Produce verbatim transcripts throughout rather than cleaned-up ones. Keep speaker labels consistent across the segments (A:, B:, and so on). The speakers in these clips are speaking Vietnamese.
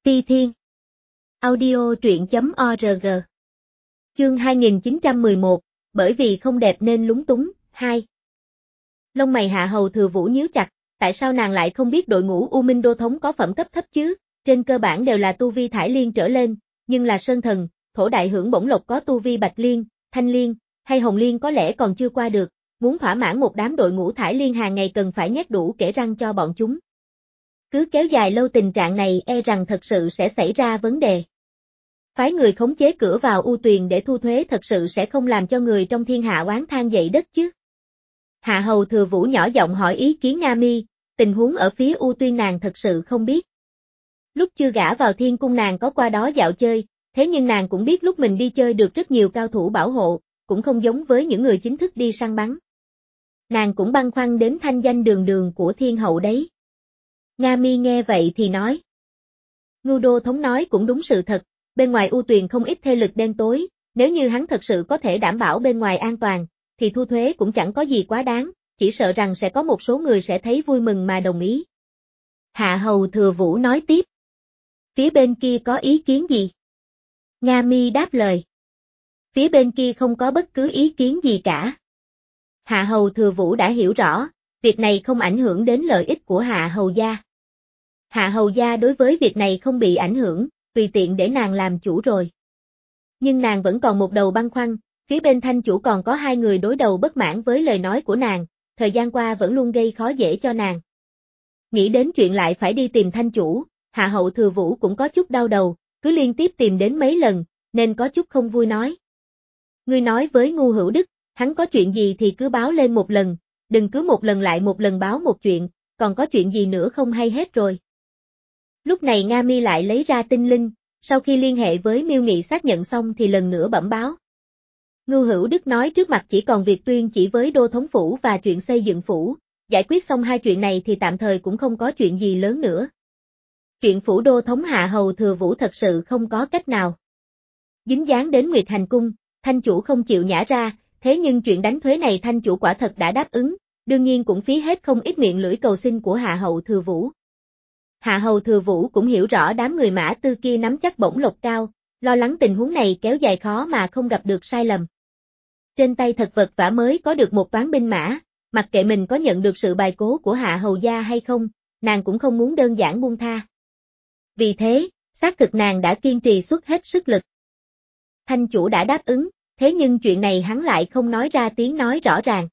A: Ti Thiên. Audio truyện chấm org. Chương hai nghìn chín trăm mười một, bởi vì không đẹp nên lúng túng, hai. Lông mày Hạ Hầu Thừa Vũ nhíu chặt, tại sao nàng lại không biết đội ngũ U Minh Đô Thống có phẩm cấp thấp chứ, trên cơ bản đều là tu vi Thải Liên trở lên, nhưng là Sơn Thần, Thổ Đại Hưởng Bổng Lộc có tu vi Bạch Liên, Thanh Liên, hay Hồng Liên có lẽ còn chưa qua được, muốn thỏa mãn một đám đội ngũ Thải Liên hàng ngày cần phải nhét đủ kẽ răng cho bọn chúng. Cứ kéo dài lâu tình trạng này e rằng thật sự sẽ xảy ra vấn đề. Phái người khống chế cửa vào U Tuyền để thu thuế thật sự sẽ không làm cho người trong thiên hạ oán than dậy đất chứ. Hạ Hầu Thừa Vũ nhỏ giọng hỏi ý kiến Nga Mi, tình huống ở phía U Tuyền nàng thật sự không biết. Lúc chưa gả vào thiên cung nàng có qua đó dạo chơi, thế nhưng nàng cũng biết lúc mình đi chơi được rất nhiều cao thủ bảo hộ, cũng không giống với những người chính thức đi săn bắn. Nàng cũng băn khoăn đến thanh danh đường đường của thiên hậu đấy. Nga Mi nghe vậy thì nói. Ngưu Đô Thống nói cũng đúng sự thật, bên ngoài U Tuyền không ít thế lực đen tối, nếu như hắn thật sự có thể đảm bảo bên ngoài an toàn, thì thu thuế cũng chẳng có gì quá đáng, chỉ sợ rằng sẽ có một số người sẽ thấy vui mừng mà đồng ý. Hạ Hầu Thừa Vũ nói tiếp. Phía bên kia có ý kiến gì? Nga Mi đáp lời. Phía bên kia không có bất cứ ý kiến gì cả. Hạ Hầu Thừa Vũ đã hiểu rõ, việc này không ảnh hưởng đến lợi ích của Hạ Hầu gia. Hạ Hầu gia đối với việc này không bị ảnh hưởng, tùy tiện để nàng làm chủ rồi. Nhưng nàng vẫn còn một đầu băn khoăn, phía bên Thanh chủ còn có hai người đối đầu bất mãn với lời nói của nàng, thời gian qua vẫn luôn gây khó dễ cho nàng. Nghĩ đến chuyện lại phải đi tìm Thanh chủ, Hạ Hầu Thừa Vũ cũng có chút đau đầu, cứ liên tiếp tìm đến mấy lần, nên có chút không vui nói. Ngươi nói với Ngu Hữu Đức, hắn có chuyện gì thì cứ báo lên một lần, đừng cứ một lần lại một lần báo một chuyện, còn có chuyện gì nữa không hay hết rồi. Lúc này Nga Mi lại lấy ra tinh linh, sau khi liên hệ với Miêu Nghị xác nhận xong thì lần nữa bẩm báo. Ngưu Hữu Đức nói trước mặt chỉ còn việc tuyên chỉ với Đô Thống Phủ và chuyện xây dựng phủ, giải quyết xong hai chuyện này thì tạm thời cũng không có chuyện gì lớn nữa. Chuyện phủ Đô Thống Hạ Hầu Thừa Vũ thật sự không có cách nào. Dính dáng đến Nguyệt Hành Cung, Thanh chủ không chịu nhả ra, thế nhưng chuyện đánh thuế này Thanh chủ quả thật đã đáp ứng, đương nhiên cũng phí hết không ít miệng lưỡi cầu xin của Hạ Hầu Thừa Vũ. Hạ Hầu Thừa Vũ cũng hiểu rõ đám người Mã Tư kia nắm chắc bổng lộc cao, lo lắng tình huống này kéo dài khó mà không gặp được sai lầm. Trên tay thật vật vả mới có được một toán binh mã, mặc kệ mình có nhận được sự bài cố của Hạ Hầu gia hay không, nàng cũng không muốn đơn giản buông tha. Vì thế, xác thực nàng đã kiên trì xuất hết sức lực. Thanh chủ đã đáp ứng, thế nhưng chuyện này hắn lại không nói ra tiếng nói rõ ràng.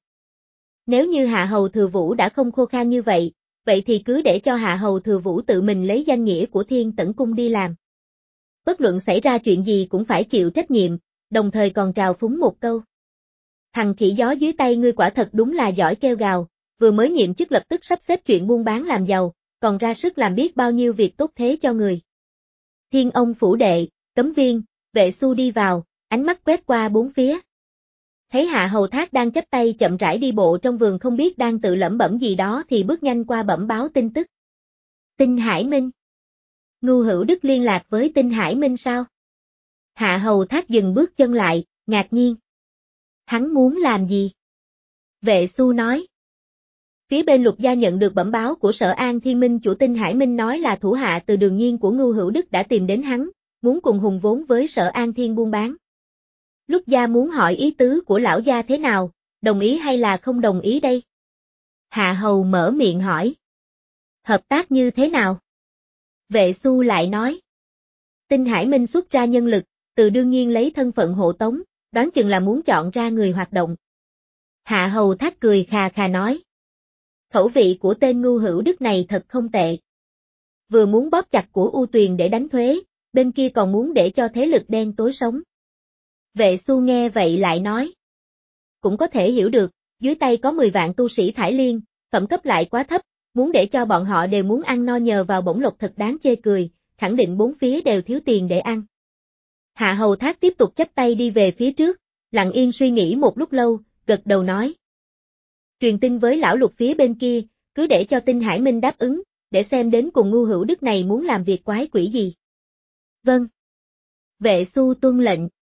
A: Nếu như Hạ Hầu Thừa Vũ đã không khô khan như vậy, vậy thì cứ để cho Hạ Hầu Thừa Vũ tự mình lấy danh nghĩa của Thiên Tẩn Cung đi làm. Bất luận xảy ra chuyện gì cũng phải chịu trách nhiệm, đồng thời còn trào phúng một câu. Thằng khỉ gió dưới tay ngươi quả thật đúng là giỏi kêu gào, vừa mới nhiệm chức lập tức sắp xếp chuyện buôn bán làm giàu, còn ra sức làm biết bao nhiêu việc tốt thế cho người. Thiên Ông phủ đệ, Cấm Viên, Vệ Xu đi vào, ánh mắt quét qua bốn phía. Thấy Hạ Hầu Thác đang chắp tay chậm rãi đi bộ trong vườn không biết đang tự lẩm bẩm gì đó thì bước nhanh qua bẩm báo tin tức. Tinh Hải Minh. Ngưu Hữu Đức liên lạc với Tinh Hải Minh sao? Hạ Hầu Thác dừng bước chân lại, ngạc nhiên. Hắn muốn làm gì? Vệ Xu nói. Phía bên Lục Gia nhận được bẩm báo của Sở An Thiên Minh chủ Tinh Hải Minh nói là thủ hạ từ Đường Nhiên của Ngưu Hữu Đức đã tìm đến hắn, muốn cùng hùng vốn với Sở An Thiên buôn bán. Lục Gia muốn hỏi ý tứ của lão gia thế nào, đồng ý hay là không đồng ý đây? Hạ Hầu mở miệng hỏi. Hợp tác như thế nào? Vệ Xu lại nói. Tinh Hải Minh xuất ra nhân lực, từ đương nhiên lấy thân phận hộ tống, đoán chừng là muốn chọn ra người hoạt động. Hạ Hầu Thác cười khà khà nói. Khẩu vị của tên Ngưu Hữu Đức này thật không tệ. Vừa muốn bóp chặt của U Tuyền để đánh thuế, bên kia còn muốn để cho thế lực đen tối sống. Vệ Xu nghe vậy lại nói. Cũng có thể hiểu được, dưới tay có mười vạn tu sĩ Thải Liên, phẩm cấp lại quá thấp, muốn để cho bọn họ đều muốn ăn no nhờ vào bổng lộc thật đáng chê cười, khẳng định bốn phía đều thiếu tiền để ăn. Hạ Hầu Thác tiếp tục chắp tay đi về phía trước, lặng yên suy nghĩ một lúc lâu, gật đầu nói. Truyền tin với lão Lục phía bên kia, cứ để cho Tinh Hải Minh đáp ứng, để xem đến cùng Ngưu Hữu Đức này muốn làm việc quái quỷ gì. Vâng. Vệ Xu tuân lệnh.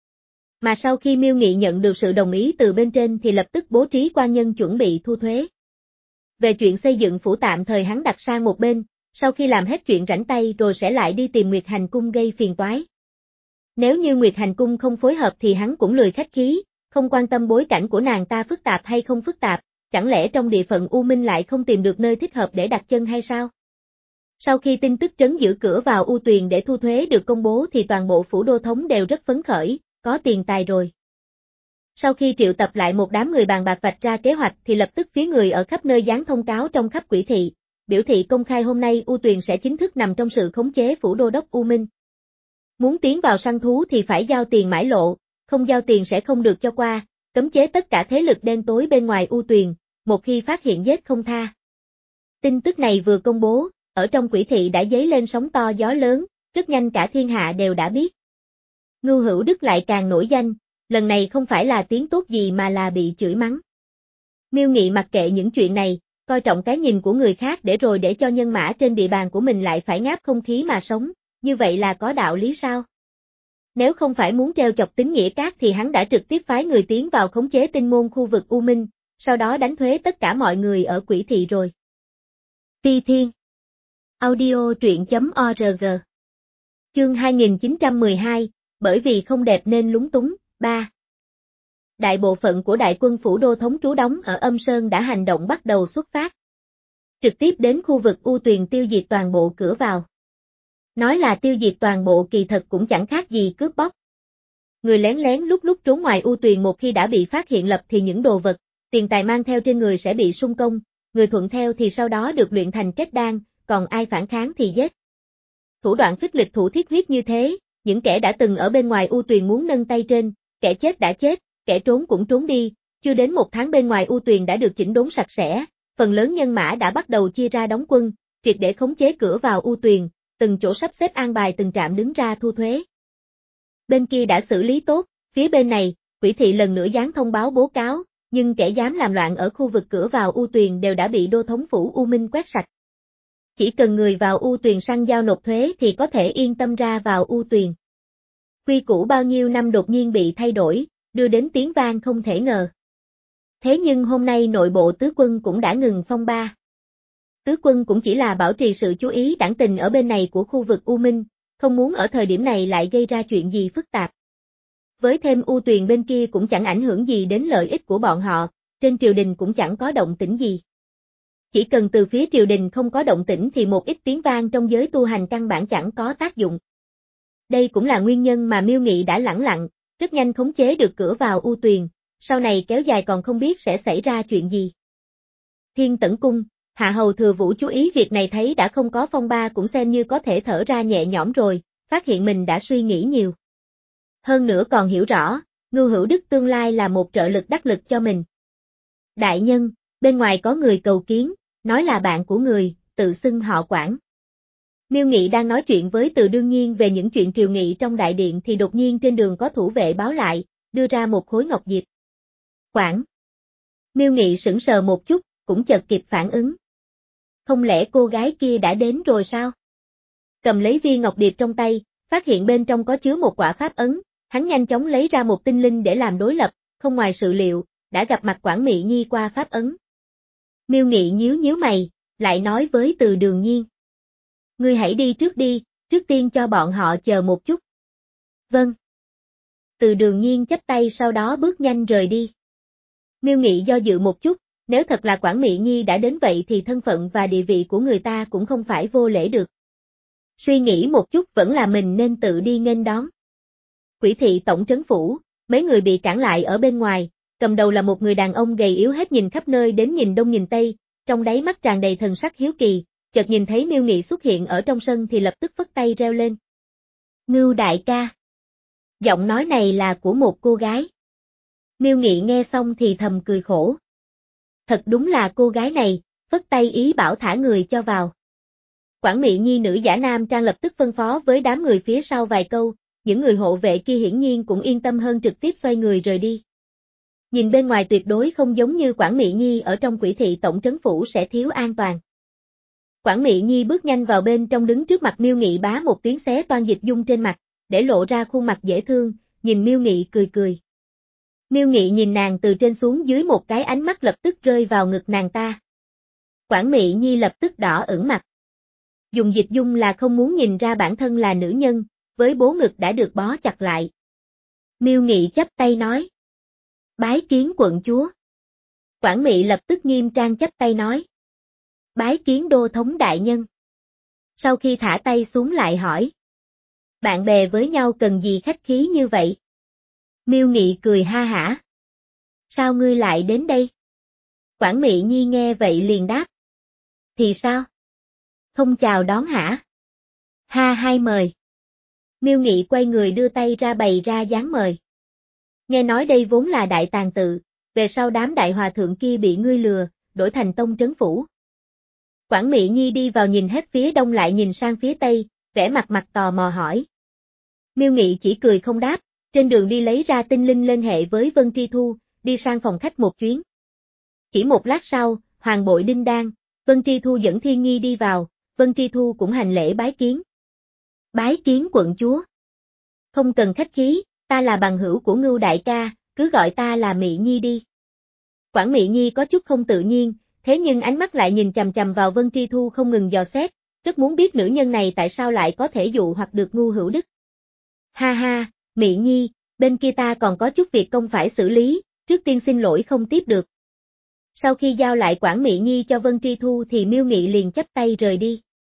A: Mà sau khi Miêu Nghị nhận được sự đồng ý từ bên trên thì lập tức bố trí quan nhân chuẩn bị thu thuế. Về chuyện xây dựng phủ tạm thời hắn đặt sang một bên, Sau khi làm hết chuyện rảnh tay rồi sẽ lại đi tìm Nguyệt Hành Cung gây phiền toái. Nếu như Nguyệt Hành Cung không phối hợp thì hắn cũng lười khách khí, không quan tâm bối cảnh của nàng ta phức tạp hay không phức tạp, chẳng lẽ trong địa phận U Minh lại không tìm được nơi thích hợp để đặt chân hay sao? Sau khi tin tức trấn giữ cửa vào U Tuyền để thu thuế được công bố thì toàn bộ phủ đô thống đều rất phấn khởi, có tiền tài rồi. Sau khi triệu tập lại một đám người bàn bạc vạch ra kế hoạch thì lập tức phía người ở khắp nơi dán thông cáo trong khắp quỷ thị, biểu thị công khai hôm nay U Tuyền sẽ chính thức nằm trong sự khống chế phủ đô đốc U Minh. Muốn tiến vào săn thú thì phải giao tiền mãi lộ, không giao tiền sẽ không được cho qua, cấm chế tất cả thế lực đen tối bên ngoài U Tuyền, một khi phát hiện giết không tha. Tin tức này vừa công bố, ở trong quỷ thị đã dấy lên sóng to gió lớn, rất nhanh cả thiên hạ đều đã biết. Ngưu Hữu Đức lại càng nổi danh, lần này không phải là tiếng tốt gì mà là bị chửi mắng. Miêu Nghị mặc kệ những chuyện này, coi trọng cái nhìn của người khác để rồi để cho nhân mã trên địa bàn của mình lại phải ngáp không khí mà sống, như vậy là có đạo lý sao? Nếu không phải muốn treo chọc tính nghĩa cát thì hắn đã trực tiếp phái người tiến vào khống chế tinh môn khu vực U Minh, sau đó đánh thuế tất cả mọi người ở quỷ thị rồi. Phi Thiên Audio truyện.org Chương hai nghìn chín trăm mười hai, bởi vì không đẹp nên lúng túng, ba. Đại bộ phận của đại quân phủ đô thống trú đóng ở Âm Sơn đã hành động bắt đầu xuất phát. Trực tiếp đến khu vực U Tuyền tiêu diệt toàn bộ cửa vào. Nói là tiêu diệt toàn bộ kỳ thật cũng chẳng khác gì cướp bóc. Người lén lén lúc lúc trốn ngoài U Tuyền một khi đã bị phát hiện lập thì những đồ vật, tiền tài mang theo trên người sẽ bị sung công, người thuận theo thì sau đó được luyện thành kết đan, còn ai phản kháng thì giết. Thủ đoạn phích lịch thủ thiết huyết như thế, những kẻ đã từng ở bên ngoài U Tuyền muốn nâng tay trên, kẻ chết đã chết, kẻ trốn cũng trốn đi, chưa đến một tháng bên ngoài U Tuyền đã được chỉnh đốn sạch sẽ, phần lớn nhân mã đã bắt đầu chia ra đóng quân, triệt để khống chế cửa vào U Tuyền, từng chỗ sắp xếp an bài từng trạm đứng ra thu thuế. Bên kia đã xử lý tốt, phía bên này, quỷ thị lần nữa dán thông báo bố cáo, nhưng kẻ dám làm loạn ở khu vực cửa vào U Tuyền đều đã bị đô thống phủ U Minh quét sạch. Chỉ cần người vào U Tuyền săn giao nộp thuế thì có thể yên tâm ra vào U Tuyền. Quy củ bao nhiêu năm đột nhiên bị thay đổi, đưa đến tiếng vang không thể ngờ. Thế nhưng hôm nay nội bộ tứ quân cũng đã ngừng phong ba. Tứ quân cũng chỉ là bảo trì sự chú ý đảng tình ở bên này của khu vực U Minh, không muốn ở thời điểm này lại gây ra chuyện gì phức tạp. Với thêm U Tuyền bên kia cũng chẳng ảnh hưởng gì đến lợi ích của bọn họ, trên triều đình cũng chẳng có động tĩnh gì. Chỉ cần từ phía triều đình không có động tĩnh thì một ít tiếng vang trong giới tu hành căn bản chẳng có tác dụng. Đây cũng là nguyên nhân mà Miêu Nghị đã lẳng lặng, rất nhanh khống chế được cửa vào U Tuyền, sau này kéo dài còn không biết sẽ xảy ra chuyện gì. Thiên Tẩn Cung, Hạ Hầu Thừa Vũ chú ý việc này thấy đã không có phong ba cũng xem như có thể thở ra nhẹ nhõm rồi, phát hiện mình đã suy nghĩ nhiều. Hơn nữa còn hiểu rõ, Ngưu Hữu Đức tương lai là một trợ lực đắc lực cho mình. Đại nhân, bên ngoài có người cầu kiến, nói là bạn của người, tự xưng họ Quản. Miêu Nghị đang nói chuyện với Từ Đương Nhiên về những chuyện triều nghị trong đại điện thì đột nhiên trên đường có thủ vệ báo lại, đưa ra một khối ngọc diệp. Quản. Miêu Nghị sững sờ một chút, cũng chợt kịp phản ứng. Không lẽ cô gái kia đã đến rồi sao? Cầm lấy viên ngọc điệp trong tay, phát hiện bên trong có chứa một quả pháp ấn, hắn nhanh chóng lấy ra một tinh linh để làm đối lập, không ngoài sự liệu, đã gặp mặt Quản Mị Nhi qua pháp ấn. Miêu Nghị nhíu nhíu mày, lại nói với Từ Đường Nhiên. Ngươi hãy đi trước đi, trước tiên cho bọn họ chờ một chút. Vâng. Từ Đường Nhiên chắp tay sau đó bước nhanh rời đi. Miêu Nghị do dự một chút, nếu thật là Quản Mị Nhi đã đến vậy thì thân phận và địa vị của người ta cũng không phải vô lễ được. Suy nghĩ một chút vẫn là mình nên tự đi nghênh đón. Quỷ thị tổng trấn phủ, mấy người bị cản lại ở bên ngoài, cầm đầu là một người đàn ông gầy yếu hết nhìn khắp nơi đến nhìn đông nhìn tây, trong đáy mắt tràn đầy thần sắc hiếu kỳ, chợt nhìn thấy Miêu Nghị xuất hiện ở trong sân thì lập tức phất tay reo lên. Ngưu đại ca. Giọng nói này là của một cô gái. Miêu Nghị nghe xong thì thầm cười khổ. Thật đúng là cô gái này, phất tay ý bảo thả người cho vào. Quản Mị Nhi nữ giả nam trang lập tức phân phó với đám người phía sau vài câu, những người hộ vệ kia hiển nhiên cũng yên tâm hơn trực tiếp xoay người rời đi. Nhìn bên ngoài tuyệt đối không giống như Quản Mị Nhi ở trong quỷ thị tổng trấn phủ sẽ thiếu an toàn. Quản Mị Nhi bước nhanh vào bên trong đứng trước mặt Miêu Nghị bá một tiếng xé toan dịch dung trên mặt, để lộ ra khuôn mặt dễ thương, nhìn Miêu Nghị cười cười. Miêu Nghị nhìn nàng từ trên xuống dưới một cái ánh mắt lập tức rơi vào ngực nàng ta. Quản Mị Nhi lập tức đỏ ửng mặt. Dùng dịch dung là không muốn nhìn ra bản thân là nữ nhân, với bố ngực đã được bó chặt lại. Miêu Nghị chắp tay nói. Bái kiến quận chúa. Quản Mị lập tức nghiêm trang chắp tay nói. Bái kiến đô thống đại nhân. Sau khi thả tay xuống lại hỏi. Bạn bè với nhau cần gì khách khí như vậy? Miêu Nghị cười ha hả. Sao ngươi lại đến đây? Quản Mị Nhi nghe vậy liền đáp. Thì sao? Không chào đón hả? Ha hai mời. Miêu Nghị quay người đưa tay ra bày ra dáng mời. Nghe nói đây vốn là đại tàng tự, về sau đám đại hòa thượng kia bị ngươi lừa, đổi thành tông trấn phủ. Quản Mị Nhi đi vào nhìn hết phía đông lại nhìn sang phía tây, vẻ mặt mặt tò mò hỏi. Miêu Nghị chỉ cười không đáp, trên đường đi lấy ra tinh linh liên hệ với Vân Tri Thu, đi sang phòng khách một chuyến. Chỉ một lát sau, Hoàng Bội Đinh Đan, Vân Tri Thu dẫn Thiên Nhi đi vào, Vân Tri Thu cũng hành lễ bái kiến. Bái kiến quận chúa. Không cần khách khí, ta là bằng hữu của Ngưu đại ca, cứ gọi ta là Mị Nhi đi. Quản Mị Nhi có chút không tự nhiên, thế nhưng ánh mắt lại nhìn chằm chằm vào Vân Tri Thu không ngừng dò xét, rất muốn biết nữ nhân này tại sao lại có thể dụ hoặc được Ngưu Hữu Đức. Ha ha, Mị Nhi, bên kia ta còn có chút việc công phải xử lý, trước tiên xin lỗi không tiếp được. Sau khi giao lại Quản Mị Nhi cho Vân Tri Thu thì Miêu Nghị liền chắp tay rời đi.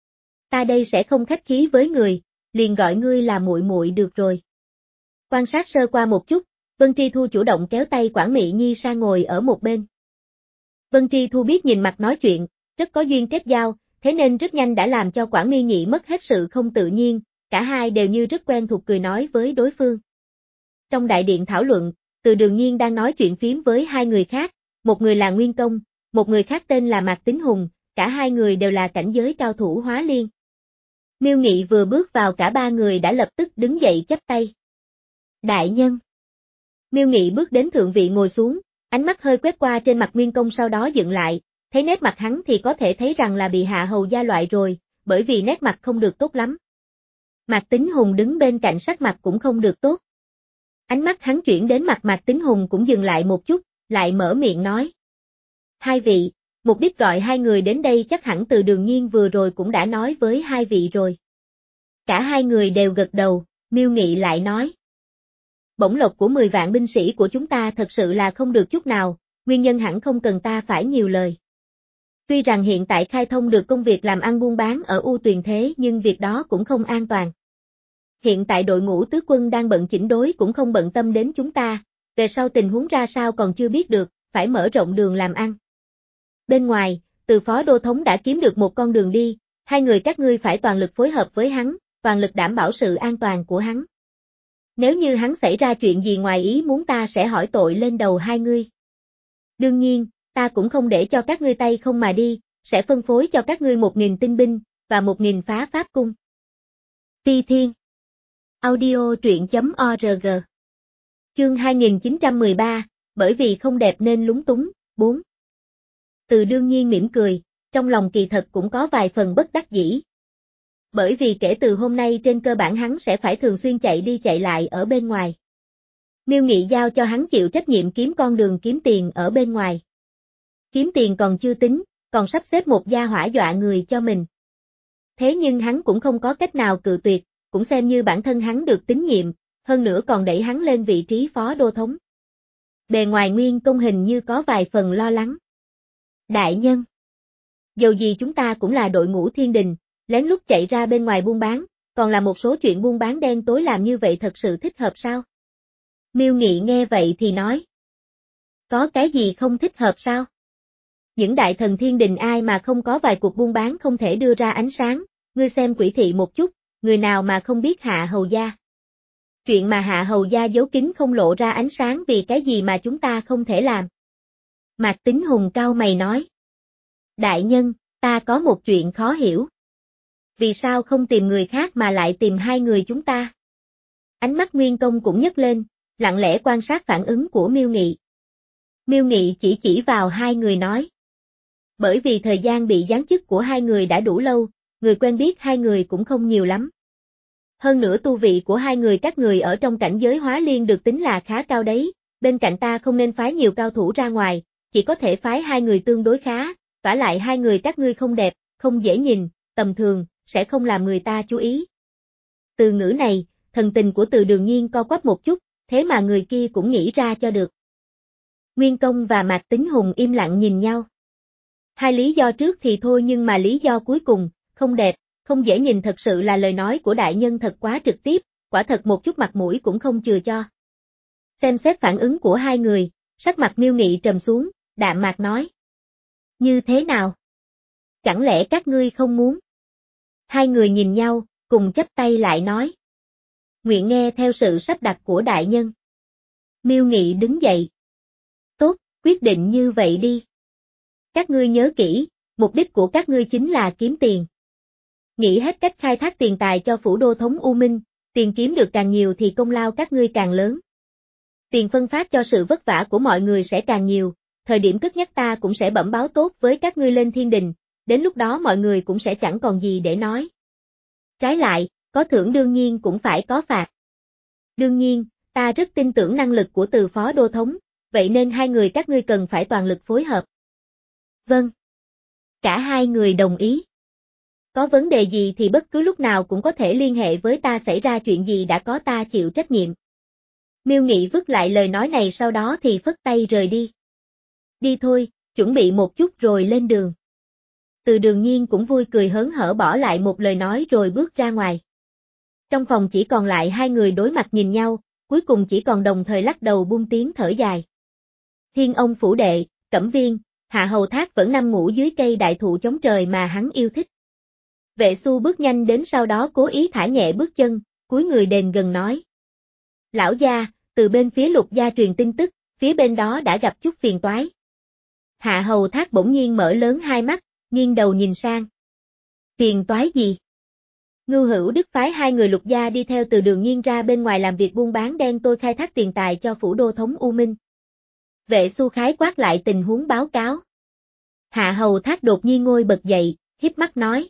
A: Ta đây sẽ không khách khí với người, liền gọi ngươi là muội muội được rồi. Quan sát sơ qua một chút, Vân Tri Thu chủ động kéo tay Quản Mị Nhi sang ngồi ở một bên. Vân Tri Thu biết nhìn mặt nói chuyện, rất có duyên kết giao, thế nên rất nhanh đã làm cho Quản Miêu Nhị mất hết sự không tự nhiên, cả hai đều như rất quen thuộc cười nói với đối phương. Trong đại điện thảo luận, Từ Đường Nhiên đang nói chuyện phím với hai người khác, một người là Nguyên Công, một người khác tên là Mạc Tín Hùng, cả hai người đều là cảnh giới cao thủ hóa liên. Miêu Nghị vừa bước vào cả ba người đã lập tức đứng dậy chắp tay. Đại nhân. Miêu Nghị bước đến thượng vị ngồi xuống, ánh mắt hơi quét qua trên mặt Nguyên Công sau đó dựng lại, thấy nét mặt hắn thì có thể thấy rằng là bị hạ hầu gia loại rồi, bởi vì nét mặt không được tốt lắm. Mạc Tín Hùng đứng bên cạnh sắc mặt cũng không được tốt. Ánh mắt hắn chuyển đến mặt Mạc Tín Hùng cũng dừng lại một chút, lại mở miệng nói. Hai vị, mục đích gọi hai người đến đây chắc hẳn Từ Đường Nhiên vừa rồi cũng đã nói với hai vị rồi. Cả hai người đều gật đầu, Miêu Nghị lại nói. Bổng lộc của mười vạn binh sĩ của chúng ta thật sự là không được chút nào, nguyên nhân hẳn không cần ta phải nhiều lời. Tuy rằng hiện tại khai thông được công việc làm ăn buôn bán ở U Tuyền Thế nhưng việc đó cũng không an toàn. Hiện tại đội ngũ tứ quân đang bận chỉnh đối cũng không bận tâm đến chúng ta, về sau tình huống ra sao còn chưa biết được, phải mở rộng đường làm ăn. Bên ngoài, Từ phó đô thống đã kiếm được một con đường đi, hai người các ngươi phải toàn lực phối hợp với hắn, toàn lực đảm bảo sự an toàn của hắn. Nếu như hắn xảy ra chuyện gì ngoài ý muốn ta sẽ hỏi tội lên đầu hai ngươi. Đương nhiên, ta cũng không để cho các ngươi tay không mà đi, sẽ phân phối cho các ngươi một nghìn tinh binh, và một nghìn phá pháp cung. Ti Thiên. Audio truyện chấm org. Chương hai nghìn chín trăm mười ba, bởi vì không đẹp nên lúng túng, bốn. Từ đương nhiên mỉm cười, trong lòng kỳ thật cũng có vài phần bất đắc dĩ. Bởi vì kể từ hôm nay trên cơ bản hắn sẽ phải thường xuyên chạy đi chạy lại ở bên ngoài. Miêu Nghị giao cho hắn chịu trách nhiệm kiếm con đường kiếm tiền ở bên ngoài. Kiếm tiền còn chưa tính, còn sắp xếp một gia hỏa dọa người cho mình. Thế nhưng hắn cũng không có cách nào cự tuyệt, cũng xem như bản thân hắn được tín nhiệm, hơn nữa còn đẩy hắn lên vị trí phó đô thống. Bề ngoài Nguyên Công hình như có vài phần lo lắng. Đại nhân. Dầu gì chúng ta cũng là đội ngũ thiên đình, lén lút chạy ra bên ngoài buôn bán, còn là một số chuyện buôn bán đen tối làm như vậy thật sự thích hợp sao? Miêu Nghị nghe vậy thì nói. Có cái gì không thích hợp sao? Những đại thần thiên đình ai mà không có vài cuộc buôn bán không thể đưa ra ánh sáng, ngươi xem Quỷ Thị một chút, người nào mà không biết Hạ Hầu Gia. Chuyện mà Hạ Hầu Gia giấu kín không lộ ra ánh sáng vì cái gì mà chúng ta không thể làm. Mạc Tín Hùng cau mày nói. Đại nhân, ta có một chuyện khó hiểu. Vì sao không tìm người khác mà lại tìm hai người chúng ta? Ánh mắt Nguyên Công cũng nhấc lên, lặng lẽ quan sát phản ứng của Miêu Nghị. Miêu Nghị chỉ chỉ vào hai người nói. Bởi vì thời gian bị giáng chức của hai người đã đủ lâu, người quen biết hai người cũng không nhiều lắm. Hơn nữa tu vị của hai người các người ở trong cảnh giới hóa liên được tính là khá cao đấy, bên cạnh ta không nên phái nhiều cao thủ ra ngoài, chỉ có thể phái hai người tương đối khá, vả lại hai người các ngươi không đẹp, không dễ nhìn, tầm thường, sẽ không làm người ta chú ý. Từ ngữ này, thần tình của Từ Đường Nhiên co quắp một chút, thế mà người kia cũng nghĩ ra cho được. Nguyên Công và Mạc Tín Hùng im lặng nhìn nhau. Hai lý do trước thì thôi nhưng mà lý do cuối cùng, không đẹp, không dễ nhìn thật sự là lời nói của đại nhân thật quá trực tiếp, quả thật một chút mặt mũi cũng không chừa cho. Xem xét phản ứng của hai người, sắc mặt Miêu Nghị trầm xuống, đạm mạc nói. Như thế nào? Chẳng lẽ các ngươi không muốn? Hai người nhìn nhau, cùng chắp tay lại nói. Nguyện nghe theo sự sắp đặt của đại nhân. Miêu Nghị đứng dậy. Tốt, quyết định như vậy đi. Các ngươi nhớ kỹ, mục đích của các ngươi chính là kiếm tiền. Nghĩ hết cách khai thác tiền tài cho phủ đô thống U Minh, tiền kiếm được càng nhiều thì công lao các ngươi càng lớn. Tiền phân phát cho sự vất vả của mọi người sẽ càng nhiều, thời điểm cất nhắc ta cũng sẽ bẩm báo tốt với các ngươi lên thiên đình, đến lúc đó mọi người cũng sẽ chẳng còn gì để nói. Trái lại, có thưởng đương nhiên cũng phải có phạt. Đương nhiên, ta rất tin tưởng năng lực của Từ phó đô thống, vậy nên hai người các ngươi cần phải toàn lực phối hợp. Vâng. Cả hai người đồng ý. Có vấn đề gì thì bất cứ lúc nào cũng có thể liên hệ với ta, xảy ra chuyện gì đã có ta chịu trách nhiệm. Miêu Nghị vứt lại lời nói này sau đó thì phất tay rời đi. Đi thôi, chuẩn bị một chút rồi lên đường. Từ Đường Nhiên cũng vui cười hớn hở bỏ lại một lời nói rồi bước ra ngoài. Trong phòng chỉ còn lại hai người đối mặt nhìn nhau, cuối cùng chỉ còn đồng thời lắc đầu buông tiếng thở dài. Thiên Ông phủ đệ, Cẩm Viên, Hạ Hầu Thác vẫn nằm ngủ dưới cây đại thụ chống trời mà hắn yêu thích. Vệ Xu bước nhanh đến sau đó cố ý thả nhẹ bước chân, cúi người đền gần nói. Lão gia, từ bên phía Lục gia truyền tin tức, phía bên đó đã gặp chút phiền toái. Hạ Hầu Thác bỗng nhiên mở lớn hai mắt, nghiêng đầu nhìn sang. Phiền toái gì? Ngưu Hữu Đức phái hai người Lục gia đi theo Từ Đường Nhiên ra bên ngoài làm việc buôn bán đen tôi khai thác tiền tài cho phủ đô thống U Minh. Vệ Xu khái quát lại tình huống báo cáo. Hạ Hầu Thác đột nhiên ngồi bật dậy, híp mắt nói.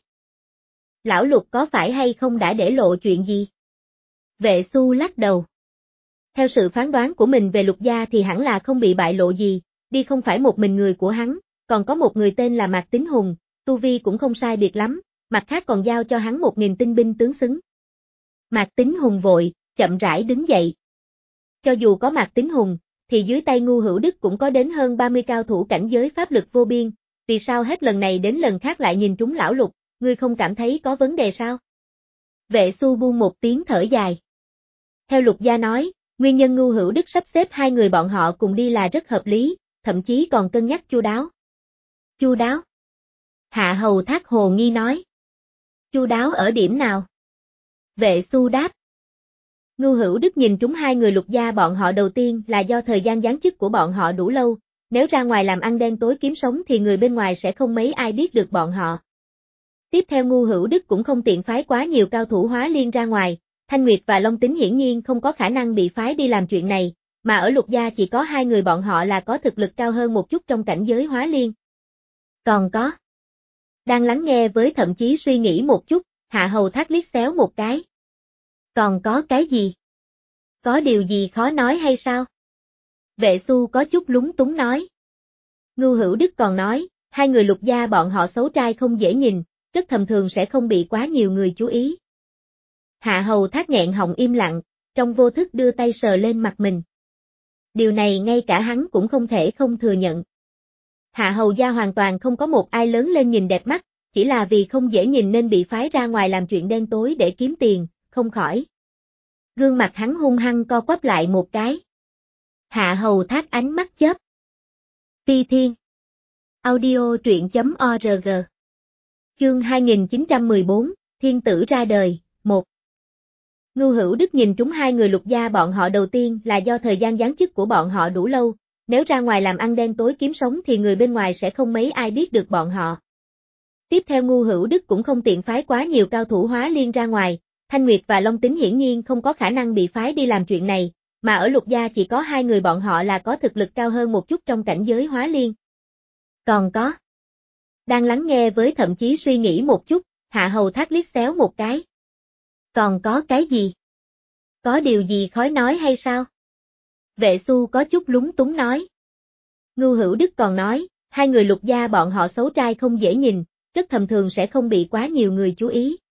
A: Lão Lục có phải hay không đã để lộ chuyện gì? Vệ Xu lắc đầu. Theo sự phán đoán của mình về Lục gia thì hẳn là không bị bại lộ gì, đi không phải một mình người của hắn, còn có một người tên là Mạc Tín Hùng, tu vi cũng không sai biệt lắm, mặt khác còn giao cho hắn một nghìn tinh binh tướng xứng. Mạc Tín Hùng vội, chậm rãi đứng dậy. Cho dù có Mạc Tín Hùng, thì dưới tay Ngưu Hữu Đức cũng có đến hơn ba mươi cao thủ cảnh giới pháp lực vô biên, vì sao hết lần này đến lần khác lại nhìn trúng lão Lục, ngươi không cảm thấy có vấn đề sao? Vệ Xu buông một tiếng thở dài. Theo Lục gia nói, nguyên nhân Ngưu Hữu Đức sắp xếp hai người bọn họ cùng đi là rất hợp lý, thậm chí còn cân nhắc chu đáo. Chu đáo? Hạ Hầu Thác hồ nghi nói. Chu đáo ở điểm nào? Vệ Xu đáp. Ngưu Hữu Đức nhìn trúng hai người Lục gia bọn họ đầu tiên là do thời gian giáng chức của bọn họ đủ lâu, nếu ra ngoài làm ăn đen tối kiếm sống thì người bên ngoài sẽ không mấy ai biết được bọn họ. Tiếp theo Ngưu Hữu Đức cũng không tiện phái quá nhiều cao thủ hóa liên ra ngoài, Thanh Nguyệt và Long Tính hiển nhiên không có khả năng bị phái đi làm chuyện này, mà ở Lục gia chỉ có hai người bọn họ là có thực lực cao hơn một chút trong cảnh giới hóa liên. Còn có. Đang lắng nghe với thậm chí suy nghĩ một chút, Hạ Hầu Thác liếc xéo một cái. Còn có cái gì? Có điều gì khó nói hay sao? Vệ Xu có chút lúng túng nói. Ngưu Hữu Đức còn nói, hai người Lục gia bọn họ xấu trai không dễ nhìn, rất thầm thường sẽ không bị quá nhiều người chú ý. Hạ Hầu Thác nghẹn họng im lặng, trong vô thức đưa tay sờ lên mặt mình. Điều này ngay cả hắn cũng không thể không thừa nhận. Hạ Hầu gia hoàn toàn không có một ai lớn lên nhìn đẹp mắt, chỉ là vì không dễ nhìn nên bị phái ra ngoài làm chuyện đen tối để kiếm tiền, không khỏi. Gương mặt hắn hung hăng co quắp lại một cái. Hạ Hầu Thác ánh mắt chớp. Phi Thiên. Audio truyện chấm org. Chương hai nghìn chín trăm mười bốn, Thiên tử ra đời, một. Ngưu Hữu Đức nhìn trúng hai người Lục gia bọn họ đầu tiên là do thời gian giáng chức của bọn họ đủ lâu, nếu ra ngoài làm ăn đen tối kiếm sống thì người bên ngoài sẽ không mấy ai biết được bọn họ. Tiếp theo Ngưu Hữu Đức cũng không tiện phái quá nhiều cao thủ hóa liên ra ngoài, Thanh Nguyệt và Long Tính hiển nhiên không có khả năng bị phái đi làm chuyện này, mà ở Lục gia chỉ có hai người bọn họ là có thực lực cao hơn một chút trong cảnh giới hóa liên. Còn có. Đang lắng nghe với thậm chí suy nghĩ một chút, Hạ Hầu Thác liếc xéo một cái. Còn có cái gì? Có điều gì khó nói hay sao? Vệ Xu có chút lúng túng nói. Ngưu Hữu Đức còn nói, hai người Lục gia bọn họ xấu trai không dễ nhìn, rất thầm thường sẽ không bị quá nhiều người chú ý.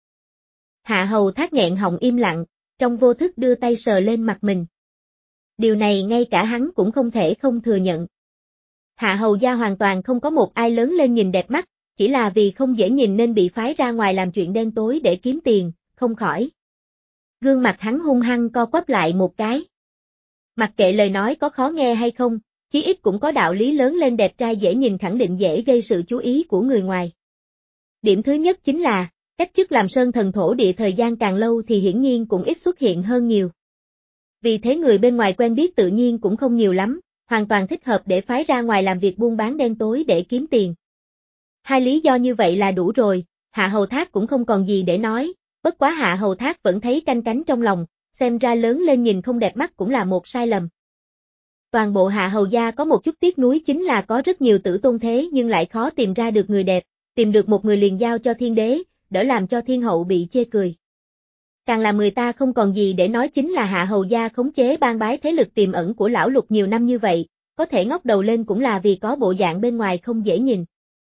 A: Hạ Hầu Thác nghẹn họng im lặng, trong vô thức đưa tay sờ lên mặt mình. Điều này ngay cả hắn cũng không thể không thừa nhận. Hạ Hầu gia hoàn toàn không có một ai lớn lên nhìn đẹp mắt, chỉ là vì không dễ nhìn nên bị phái ra ngoài làm chuyện đen tối để kiếm tiền, không khỏi. Gương mặt hắn hung hăng co quắp lại một cái. Mặc kệ lời nói có khó nghe hay không, chí ít cũng có đạo lý lớn lên đẹp trai dễ nhìn khẳng định dễ gây sự chú ý của người ngoài. Điểm thứ nhất chính là, cách chức làm sơn thần thổ địa thời gian càng lâu thì hiển nhiên cũng ít xuất hiện hơn nhiều. Vì thế người bên ngoài quen biết tự nhiên cũng không nhiều lắm, hoàn toàn thích hợp để phái ra ngoài làm việc buôn bán đen tối để kiếm tiền. Hai lý do như vậy là đủ rồi, Hạ Hầu Thác cũng không còn gì để nói, bất quá Hạ Hầu Thác vẫn thấy canh cánh trong lòng, xem ra lớn lên nhìn không đẹp mắt cũng là một sai lầm. Toàn bộ Hạ Hầu gia có một chút tiếc nuối chính là có rất nhiều tử tôn thế nhưng lại khó tìm ra được người đẹp, tìm được một người liền giao cho thiên đế, đỡ làm cho thiên hậu bị chê cười. Càng làm người ta không còn gì để nói chính là Hạ Hầu gia khống chế ban bái thế lực tiềm ẩn của lão Lục nhiều năm như vậy, có thể ngóc đầu lên cũng là vì có bộ dạng bên ngoài không dễ nhìn.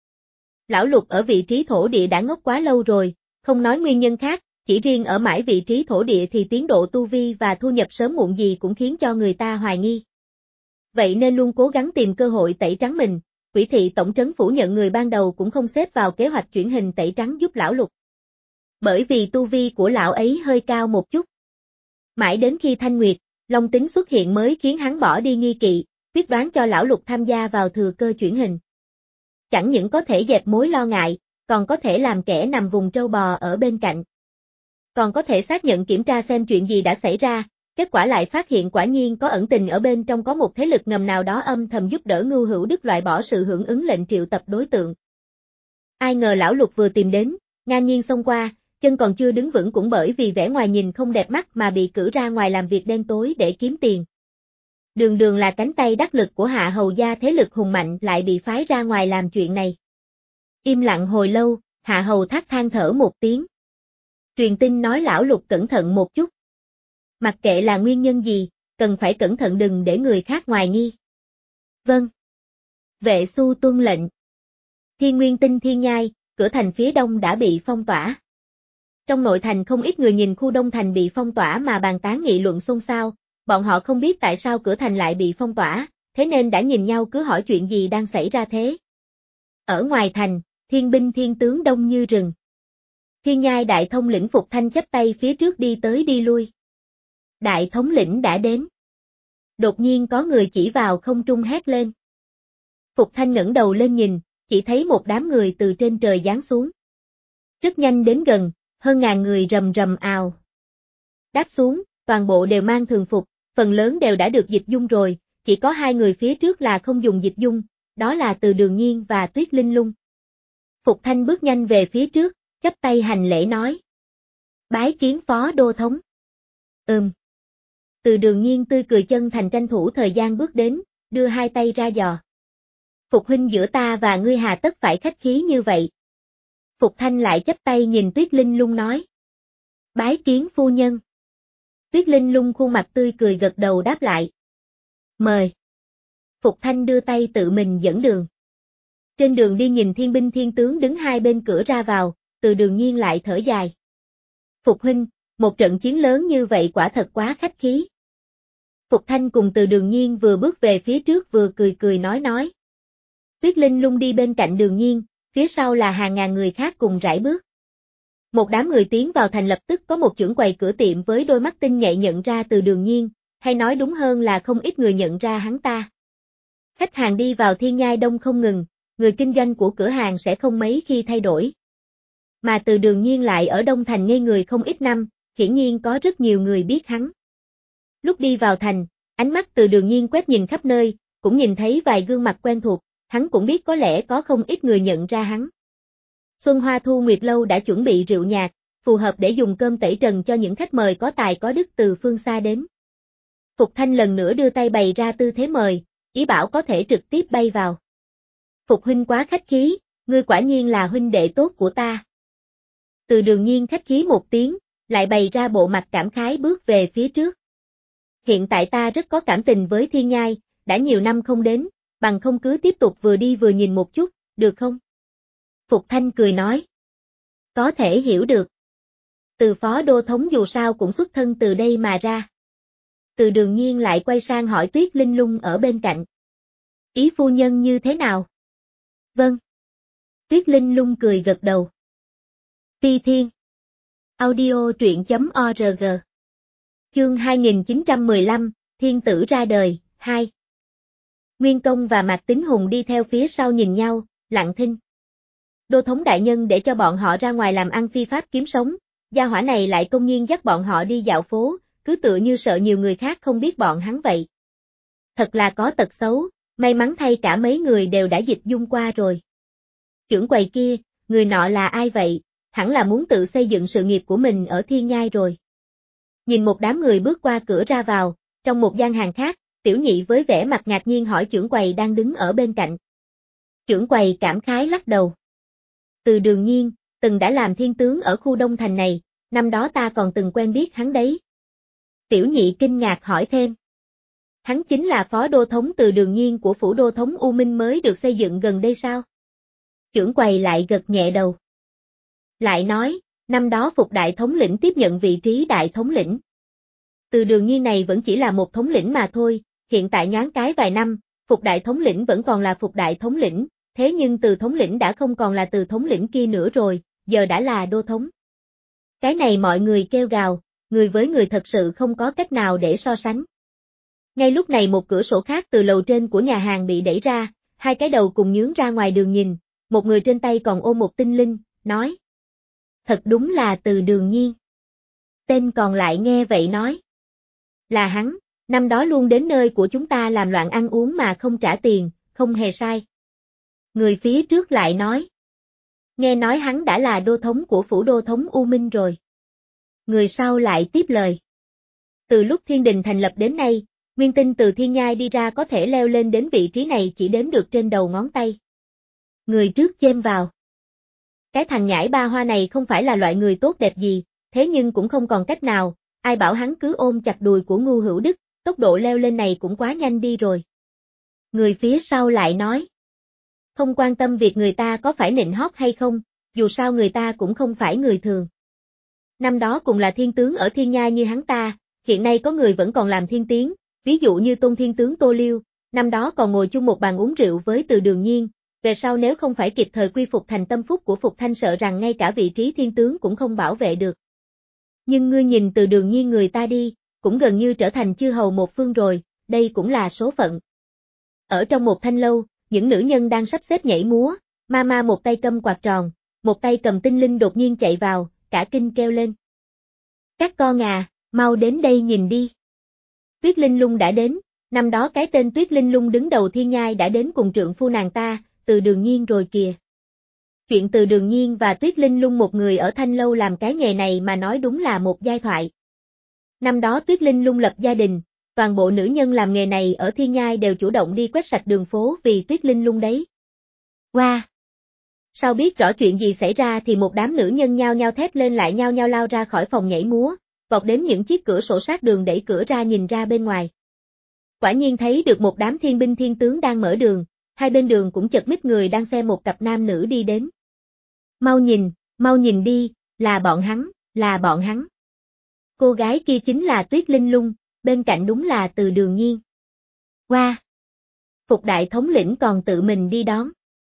A: Lão Lục ở vị trí thổ địa đã ngốc quá lâu rồi, không nói nguyên nhân khác, chỉ riêng ở mãi vị trí thổ địa thì tiến độ tu vi và thu nhập sớm muộn gì cũng khiến cho người ta hoài nghi. Vậy nên luôn cố gắng tìm cơ hội tẩy trắng mình, Quỷ thị tổng trấn phủ nhận người ban đầu cũng không xếp vào kế hoạch chuyển hình tẩy trắng giúp lão Lục. Bởi vì tu vi của lão ấy hơi cao một chút. Mãi đến khi Thanh Nguyệt, Long Tính xuất hiện mới khiến hắn bỏ đi nghi kỵ, quyết đoán cho lão Lục tham gia vào thừa cơ chuyển hình. Chẳng những có thể dẹp mối lo ngại, còn có thể làm kẻ nằm vùng trâu bò ở bên cạnh. Còn có thể xác nhận kiểm tra xem chuyện gì đã xảy ra, kết quả lại phát hiện quả nhiên có ẩn tình ở bên trong có một thế lực ngầm nào đó âm thầm giúp đỡ Ngưu Hữu Đức loại bỏ sự hưởng ứng lệnh triệu tập đối tượng. Ai ngờ lão Lục vừa tìm đến, ngang nhiên xông qua, chân còn chưa đứng vững cũng bởi vì vẻ ngoài nhìn không đẹp mắt mà bị cử ra ngoài làm việc đen tối để kiếm tiền. Đường đường là cánh tay đắc lực của Hạ Hầu gia thế lực hùng mạnh lại bị phái ra ngoài làm chuyện này. Im lặng hồi lâu, Hạ Hầu Thác than thở một tiếng. Truyền tin nói lão Lục cẩn thận một chút. Mặc kệ là nguyên nhân gì, cần phải cẩn thận đừng để người khác hoài nghi. Vâng. Vệ Xu tuân lệnh. Thiên Nguyên Tinh Thiên Nhai, cửa thành phía đông đã bị phong tỏa. Trong nội thành không ít người nhìn khu đông thành bị phong tỏa mà bàn tán nghị luận xôn xao, bọn họ không biết tại sao cửa thành lại bị phong tỏa, thế nên đã nhìn nhau cứ hỏi chuyện gì đang xảy ra thế. Ở ngoài thành, thiên binh thiên tướng đông như rừng. Thiên Nhai đại thống lĩnh Phục Thanh chắp tay phía trước đi tới đi lui. Đại thống lĩnh đã đến. Đột nhiên có người chỉ vào không trung hét lên. Phục Thanh ngẩng đầu lên nhìn, chỉ thấy một đám người từ trên trời giáng xuống. Rất nhanh đến gần, hơn ngàn người rầm rầm ào. Đáp xuống, toàn bộ đều mang thường phục, phần lớn đều đã được dịch dung rồi, chỉ có hai người phía trước là không dùng dịch dung, đó là Từ Đường Nhiên và Tuyết Linh Lung. Phục Thanh bước nhanh về phía trước, chắp tay hành lễ nói. Bái kiến phó đô thống. Ừm. Từ Đường Nhiên tươi cười chân thành tranh thủ thời gian bước đến, đưa hai tay ra dò. Phục huynh giữa ta và ngươi hà tất phải khách khí như vậy. Phục Thanh lại chắp tay nhìn Tuyết Linh Lung nói. Bái kiến phu nhân. Tuyết Linh Lung khuôn mặt tươi cười gật đầu đáp lại. Mời. Phục Thanh đưa tay tự mình dẫn đường. Trên đường đi nhìn thiên binh thiên tướng đứng hai bên cửa ra vào, Từ Đường Nhiên lại thở dài. Phục huynh, một trận chiến lớn như vậy quả thật quá khách khí. Phục Thanh cùng Từ Đường Nhiên vừa bước về phía trước vừa cười cười nói nói. Tuyết Linh Lung đi bên cạnh Đường Nhiên, phía sau là hàng ngàn người khác cùng rải bước. Một đám người tiến vào thành lập tức có một chưởng quầy cửa tiệm với đôi mắt tinh nhạy nhận ra Từ Đường Nhiên, hay nói đúng hơn là không ít người nhận ra hắn ta. Khách hàng đi vào Thiên Nhai đông không ngừng, người kinh doanh của cửa hàng sẽ không mấy khi thay đổi. Mà Từ Đường Nhiên lại ở Đông Thành ngây người không ít năm, hiển nhiên có rất nhiều người biết hắn. Lúc đi vào thành, ánh mắt Từ Đường Nhiên quét nhìn khắp nơi, cũng nhìn thấy vài gương mặt quen thuộc, hắn cũng biết có lẽ có không ít người nhận ra hắn. Xuân Hoa Thu Nguyệt Lâu đã chuẩn bị rượu nhạc, phù hợp để dùng cơm tẩy trần cho những khách mời có tài có đức từ phương xa đến. Phục Thanh lần nữa đưa tay bày ra tư thế mời, ý bảo có thể trực tiếp bay vào. Phục huynh quá khách khí, ngươi quả nhiên là huynh đệ tốt của ta. Từ Đường Nhiên khách khí một tiếng, lại bày ra bộ mặt cảm khái bước về phía trước. Hiện tại ta rất có cảm tình với Thiên Nhai, đã nhiều năm không đến, bằng không cứ tiếp tục vừa đi vừa nhìn một chút, được không? Phục Thanh cười nói. Có thể hiểu được. Từ phó đô thống dù sao cũng xuất thân từ đây mà ra. Từ Đường Nhiên lại quay sang hỏi Tuyết Linh Lung ở bên cạnh. Ý phu nhân như thế nào? Vâng. Tuyết Linh Lung cười gật đầu. Phi Thiên. Audio truyện.org. Chương hai nghìn chín trăm mười lăm, Thiên tử ra đời, hai. Nguyên Công và Mạc Tín Hùng đi theo phía sau nhìn nhau, lặng thinh. Đô thống đại nhân để cho bọn họ ra ngoài làm ăn phi pháp kiếm sống, gia hỏa này lại công nhiên dắt bọn họ đi dạo phố, cứ tựa như sợ nhiều người khác không biết bọn hắn vậy. Thật là có tật xấu, may mắn thay cả mấy người đều đã dịch dung qua rồi. Chưởng quầy kia, người nọ là ai vậy, hẳn là muốn tự xây dựng sự nghiệp của mình ở Thiên Nhai rồi. Nhìn một đám người bước qua cửa ra vào, trong một gian hàng khác, Tiểu Nhị với vẻ mặt ngạc nhiên hỏi chưởng quầy đang đứng ở bên cạnh. Chưởng quầy cảm khái lắc đầu. Từ Đường Nhiên, từng đã làm thiên tướng ở khu Đông Thành này, năm đó ta còn từng quen biết hắn đấy. Tiểu Nhị kinh ngạc hỏi thêm. Hắn chính là phó đô thống Từ Đường Nhiên của phủ đô thống U Minh mới được xây dựng gần đây sao? Chưởng quầy lại gật nhẹ đầu. Lại nói, năm đó Phục đại thống lĩnh tiếp nhận vị trí đại thống lĩnh. Từ Đường Nhiên này vẫn chỉ là một thống lĩnh mà thôi, hiện tại nhoáng cái vài năm, Phục đại thống lĩnh vẫn còn là Phục đại thống lĩnh, thế nhưng Từ thống lĩnh đã không còn là Từ thống lĩnh kia nữa rồi, giờ đã là đô thống. Cái này mọi người kêu gào, người với người thật sự không có cách nào để so sánh. Ngay lúc này một cửa sổ khác từ lầu trên của nhà hàng bị đẩy ra, hai cái đầu cùng nhướng ra ngoài đường nhìn, một người trên tay còn ôm một tinh linh, nói. Thật đúng là Từ Đường Nhiên. Tên còn lại nghe vậy nói. Là hắn, năm đó luôn đến nơi của chúng ta làm loạn ăn uống mà không trả tiền, không hề sai. Người phía trước lại nói. Nghe nói hắn đã là đô thống của phủ đô thống U Minh rồi. Người sau lại tiếp lời. Từ lúc thiên đình thành lập đến nay, nguyên tinh từ thiên nhai đi ra có thể leo lên đến vị trí này chỉ đếm được trên đầu ngón tay. Người trước chêm vào. Cái thằng nhãi ba hoa này không phải là loại người tốt đẹp gì, thế nhưng cũng không còn cách nào, ai bảo hắn cứ ôm chặt đùi của Ngu Hữu Đức, tốc độ leo lên này cũng quá nhanh đi rồi. Người phía sau lại nói. Không quan tâm việc người ta có phải nịnh hót hay không, dù sao người ta cũng không phải người thường. Năm đó cùng là thiên tướng ở thiên nhai như hắn ta, hiện nay có người vẫn còn làm thiên tiến, ví dụ như Tôn Thiên tướng Tô Liêu, năm đó còn ngồi chung một bàn uống rượu với Từ Đường Nhiên, về sau nếu không phải kịp thời quy phục thành tâm phúc của Phục Thanh sợ rằng ngay cả vị trí thiên tướng cũng không bảo vệ được. Nhưng ngươi nhìn Từ Đường Nhiên người ta đi, cũng gần như trở thành chư hầu một phương rồi, đây cũng là số phận. Ở trong một thanh lâu, những nữ nhân đang sắp xếp nhảy múa, ma ma một tay cầm quạt tròn, một tay cầm tinh linh đột nhiên chạy vào, cả kinh kêu lên. Các con à, mau đến đây nhìn đi. Tuyết Linh Lung đã đến, năm đó cái tên Tuyết Linh Lung đứng đầu thiên nhai đã đến cùng trượng phu nàng ta, Từ Đường Nhiên rồi kìa. Chuyện Từ Đường Nhiên và Tuyết Linh Lung một người ở thanh lâu làm cái nghề này mà nói đúng là một giai thoại. Năm đó Tuyết Linh Lung lập gia đình, toàn bộ nữ nhân làm nghề này ở thiên nhai đều chủ động đi quét sạch đường phố vì Tuyết Linh Lung đấy. Wow! Sau biết rõ chuyện gì xảy ra thì một đám nữ nhân nhao nhao thét lên lại nhao nhao lao ra khỏi phòng nhảy múa, vọt đến những chiếc cửa sổ sát đường đẩy cửa ra nhìn ra bên ngoài. Quả nhiên thấy được một đám thiên binh thiên tướng đang mở đường, hai bên đường cũng chật mít người đang xem một cặp nam nữ đi đến. Mau nhìn, mau nhìn đi, là bọn hắn, là bọn hắn. Cô gái kia chính là Tuyết Linh Lung, bên cạnh đúng là Từ Đường Nhiên. Wow! Phục đại thống lĩnh còn tự mình đi đón.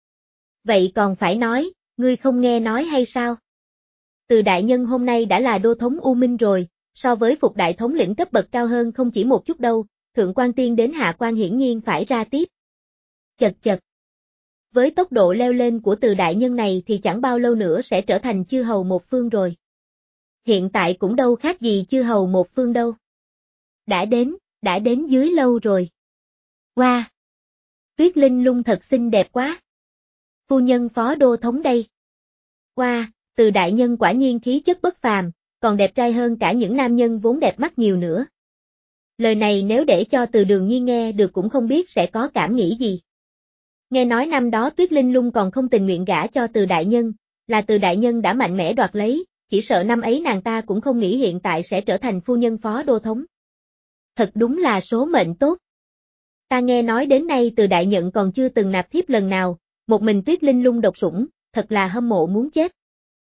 A: Vậy còn phải nói, ngươi không nghe nói hay sao? Từ đại nhân hôm nay đã là đô thống U Minh rồi, so với Phục đại thống lĩnh cấp bậc cao hơn không chỉ một chút đâu, thượng quan tiên đến hạ quan hiển nhiên phải ra tiếp. Chật chật. Với tốc độ leo lên của Từ đại nhân này thì chẳng bao lâu nữa sẽ trở thành chư hầu một phương rồi. Hiện tại cũng đâu khác gì chư hầu một phương đâu. Đã đến, đã đến dưới lâu rồi. Wow! Tuyết Linh Lung thật xinh đẹp quá. Phu nhân phó đô thống đây. Wow, Từ đại nhân quả nhiên khí chất bất phàm, còn đẹp trai hơn cả những nam nhân vốn đẹp mắt nhiều nữa. Lời này nếu để cho Từ Đường Nhiên nghe được cũng không biết sẽ có cảm nghĩ gì. Nghe nói năm đó Tuyết Linh Lung còn không tình nguyện gả cho Từ đại nhân, là Từ đại nhân đã mạnh mẽ đoạt lấy, chỉ sợ năm ấy nàng ta cũng không nghĩ hiện tại sẽ trở thành phu nhân phó đô thống. Thật đúng là số mệnh tốt. Ta nghe nói đến nay Từ đại nhận còn chưa từng nạp thiếp lần nào, một mình Tuyết Linh Lung độc sủng, thật là hâm mộ muốn chết.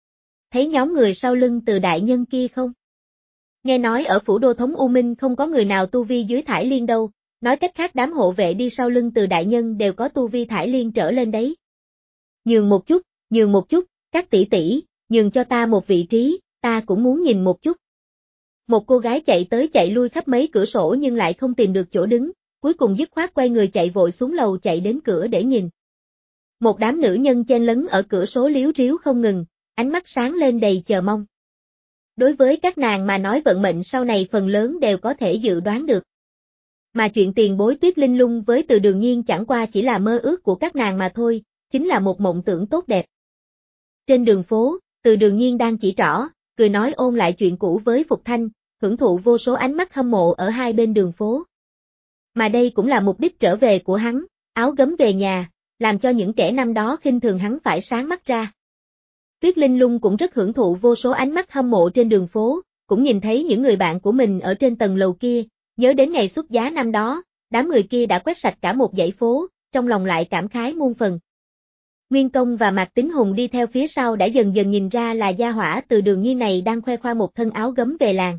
A: thấy nhóm người sau lưng Từ đại nhân kia không? Nghe nói ở phủ đô thống U Minh không có người nào tu vi dưới Thải Liên đâu, nói cách khác đám hộ vệ đi sau lưng Từ đại nhân đều có tu vi Thải Liên trở lên đấy. Nhường một chút, nhường một chút, các tỷ tỷ, nhường cho ta một vị trí, ta cũng muốn nhìn một chút. Một cô gái chạy tới chạy lui khắp mấy cửa sổ nhưng lại không tìm được chỗ đứng, cuối cùng dứt khoát quay người chạy vội xuống lầu chạy đến cửa để nhìn. Một đám nữ nhân chen lấn ở cửa sổ liếu riếu không ngừng, ánh mắt sáng lên đầy chờ mong. Đối với các nàng mà nói vận mệnh sau này phần lớn đều có thể dự đoán được. Mà chuyện tiền bối Tuyết Linh Lung với Từ Đường Nhiên chẳng qua chỉ là mơ ước của các nàng mà thôi, chính là một mộng tưởng tốt đẹp. Trên đường phố, Từ Đường Nhiên đang chỉ trỏ, cười nói ôn lại chuyện cũ với Phục Thanh, hưởng thụ vô số ánh mắt hâm mộ ở hai bên đường phố. Mà đây cũng là mục đích trở về của hắn, áo gấm về nhà, làm cho những kẻ năm đó khinh thường hắn phải sáng mắt ra. Tuyết Linh Lung cũng rất hưởng thụ vô số ánh mắt hâm mộ trên đường phố, cũng nhìn thấy những người bạn của mình ở trên tầng lầu kia, nhớ đến ngày xuất giá năm đó, đám người kia đã quét sạch cả một dãy phố, trong lòng lại cảm khái muôn phần. Nguyên Công và Mạc Tín Hùng đi theo phía sau đã dần dần nhìn ra là gia hỏa Từ Đường Nhiên này đang khoe khoang một thân áo gấm về làng.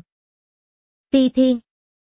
A: Phi Thiên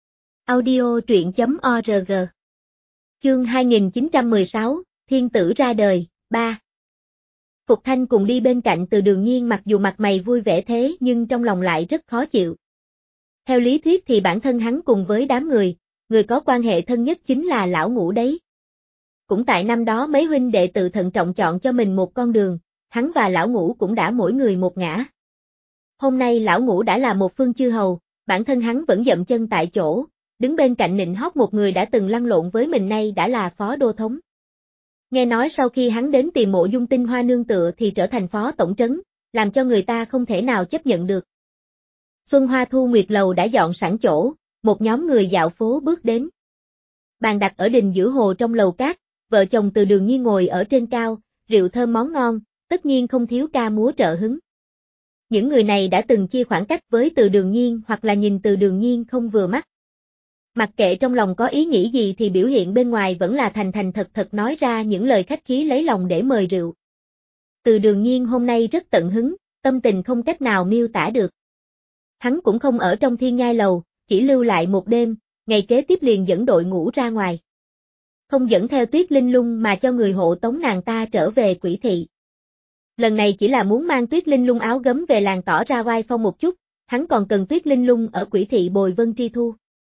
A: Audio truyện.org Chương hai nghìn chín trăm mười sáu, Thiên tử ra đời, ba. Phục Thanh cùng đi bên cạnh Từ Đường Nhiên mặc dù mặt mày vui vẻ thế nhưng trong lòng lại rất khó chịu. Theo lý thuyết thì bản thân hắn cùng với đám người, người có quan hệ thân nhất chính là lão Ngũ đấy. Cũng tại năm đó mấy huynh đệ tự thận trọng chọn cho mình một con đường, hắn và lão Ngũ cũng đã mỗi người một ngã. Hôm nay lão Ngũ đã là một phương chư hầu, bản thân hắn vẫn dậm chân tại chỗ, đứng bên cạnh nịnh hót một người đã từng lăn lộn với mình nay đã là phó đô thống. Nghe nói sau khi hắn đến tìm Mộ Dung Tinh Hoa nương tựa thì trở thành phó tổng trấn, làm cho người ta không thể nào chấp nhận được. Xuân Hoa Thu Nguyệt Lầu đã dọn sẵn chỗ, một nhóm người dạo phố bước đến. Bàn đặt ở đình giữa hồ trong lầu cát, vợ chồng Từ Đường Nhiên ngồi ở trên cao, rượu thơm món ngon, tất nhiên không thiếu ca múa trợ hứng. Những người này đã từng chia khoảng cách với Từ Đường Nhiên hoặc là nhìn Từ Đường Nhiên không vừa mắt. Mặc kệ trong lòng có ý nghĩ gì thì biểu hiện bên ngoài vẫn là thành thành thật thật nói ra những lời khách khí lấy lòng để mời rượu. Từ Đường Nhiên hôm nay rất tận hứng, tâm tình không cách nào miêu tả được. Hắn cũng không ở trong Thiên Nhai Lầu, chỉ lưu lại một đêm, ngày kế tiếp liền dẫn đội ngũ ra ngoài. Không dẫn theo Tuyết Linh Lung mà cho người hộ tống nàng ta trở về Quỷ Thị. Lần này chỉ là muốn mang Tuyết Linh Lung áo gấm về làng tỏ ra oai phong một chút, hắn còn cần Tuyết Linh Lung ở Quỷ Thị bồi Vân Tri Thu.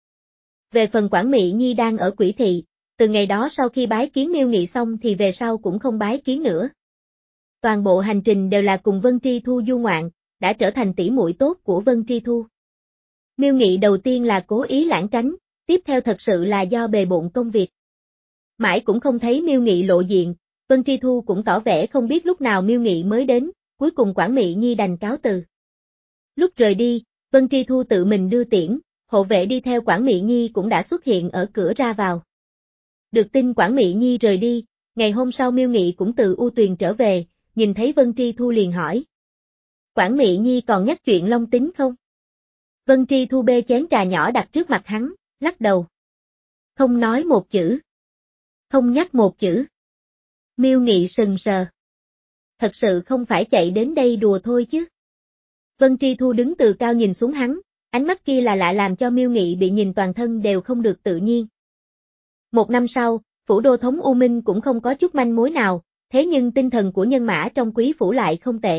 A: Về phần Quản Mị Nhi đang ở Quỷ Thị, từ ngày đó sau khi bái kiến Miêu Nghị xong thì về sau cũng không bái kiến nữa. Toàn bộ hành trình đều là cùng Vân Tri Thu du ngoạn, đã trở thành tỷ muội tốt của Vân Tri Thu. Miêu Nghị đầu tiên là cố ý lảng tránh, tiếp theo thật sự là do bề bộn công việc. Mãi cũng không thấy Miêu Nghị lộ diện, Vân Tri Thu cũng tỏ vẻ không biết lúc nào Miêu Nghị mới đến, cuối cùng Quản Mị Nhi đành cáo từ. Lúc rời đi, Vân Tri Thu tự mình đưa tiễn, hộ vệ đi theo Quản Mị Nhi cũng đã xuất hiện ở cửa ra vào. Được tin Quản Mị Nhi rời đi, ngày hôm sau Miêu Nghị cũng từ U Tuyền trở về, nhìn thấy Vân Tri Thu liền hỏi. Quản Mị Nhi còn nhắc chuyện Long Tính không? Vân Tri Thu bê chén trà nhỏ đặt trước mặt hắn, lắc đầu. Không nói một chữ. Không nhắc một chữ. Miêu Nghị sừng sờ. Thật sự không phải chạy đến đây đùa thôi chứ. Vân Tri Thu đứng từ cao nhìn xuống hắn, ánh mắt kia là lạ làm cho Miêu Nghị bị nhìn toàn thân đều không được tự nhiên. Một năm sau, phủ đô thống U Minh cũng không có chút manh mối nào, thế nhưng tinh thần của nhân mã trong quý phủ lại không tệ.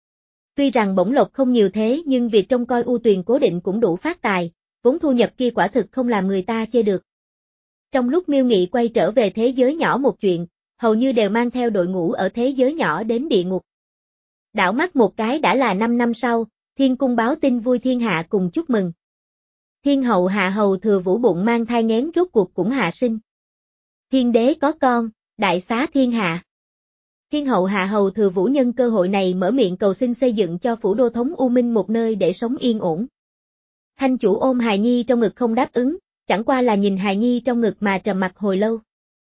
A: Tuy rằng bổng lộc không nhiều thế nhưng việc trông coi U Tuyền cố định cũng đủ phát tài, vốn thu nhập kia quả thực không làm người ta chê được. Trong lúc Miêu Nghị quay trở về thế giới nhỏ một chuyện, hầu như đều mang theo đội ngũ ở thế giới nhỏ đến địa ngục. Đảo mắt một cái đã là năm năm sau, Thiên Cung báo tin vui thiên hạ cùng chúc mừng. Thiên hậu Hạ Hầu Thừa Vũ bụng mang thai nghén rốt cuộc cũng hạ sinh. Thiên đế có con, đại xá thiên hạ. Thiên hậu Hạ Hầu Thừa Vũ nhân cơ hội này mở miệng cầu xin xây dựng cho phủ đô thống U Minh một nơi để sống yên ổn. Thanh chủ ôm hài nhi trong ngực không đáp ứng, chẳng qua là nhìn hài nhi trong ngực mà trầm mặc hồi lâu.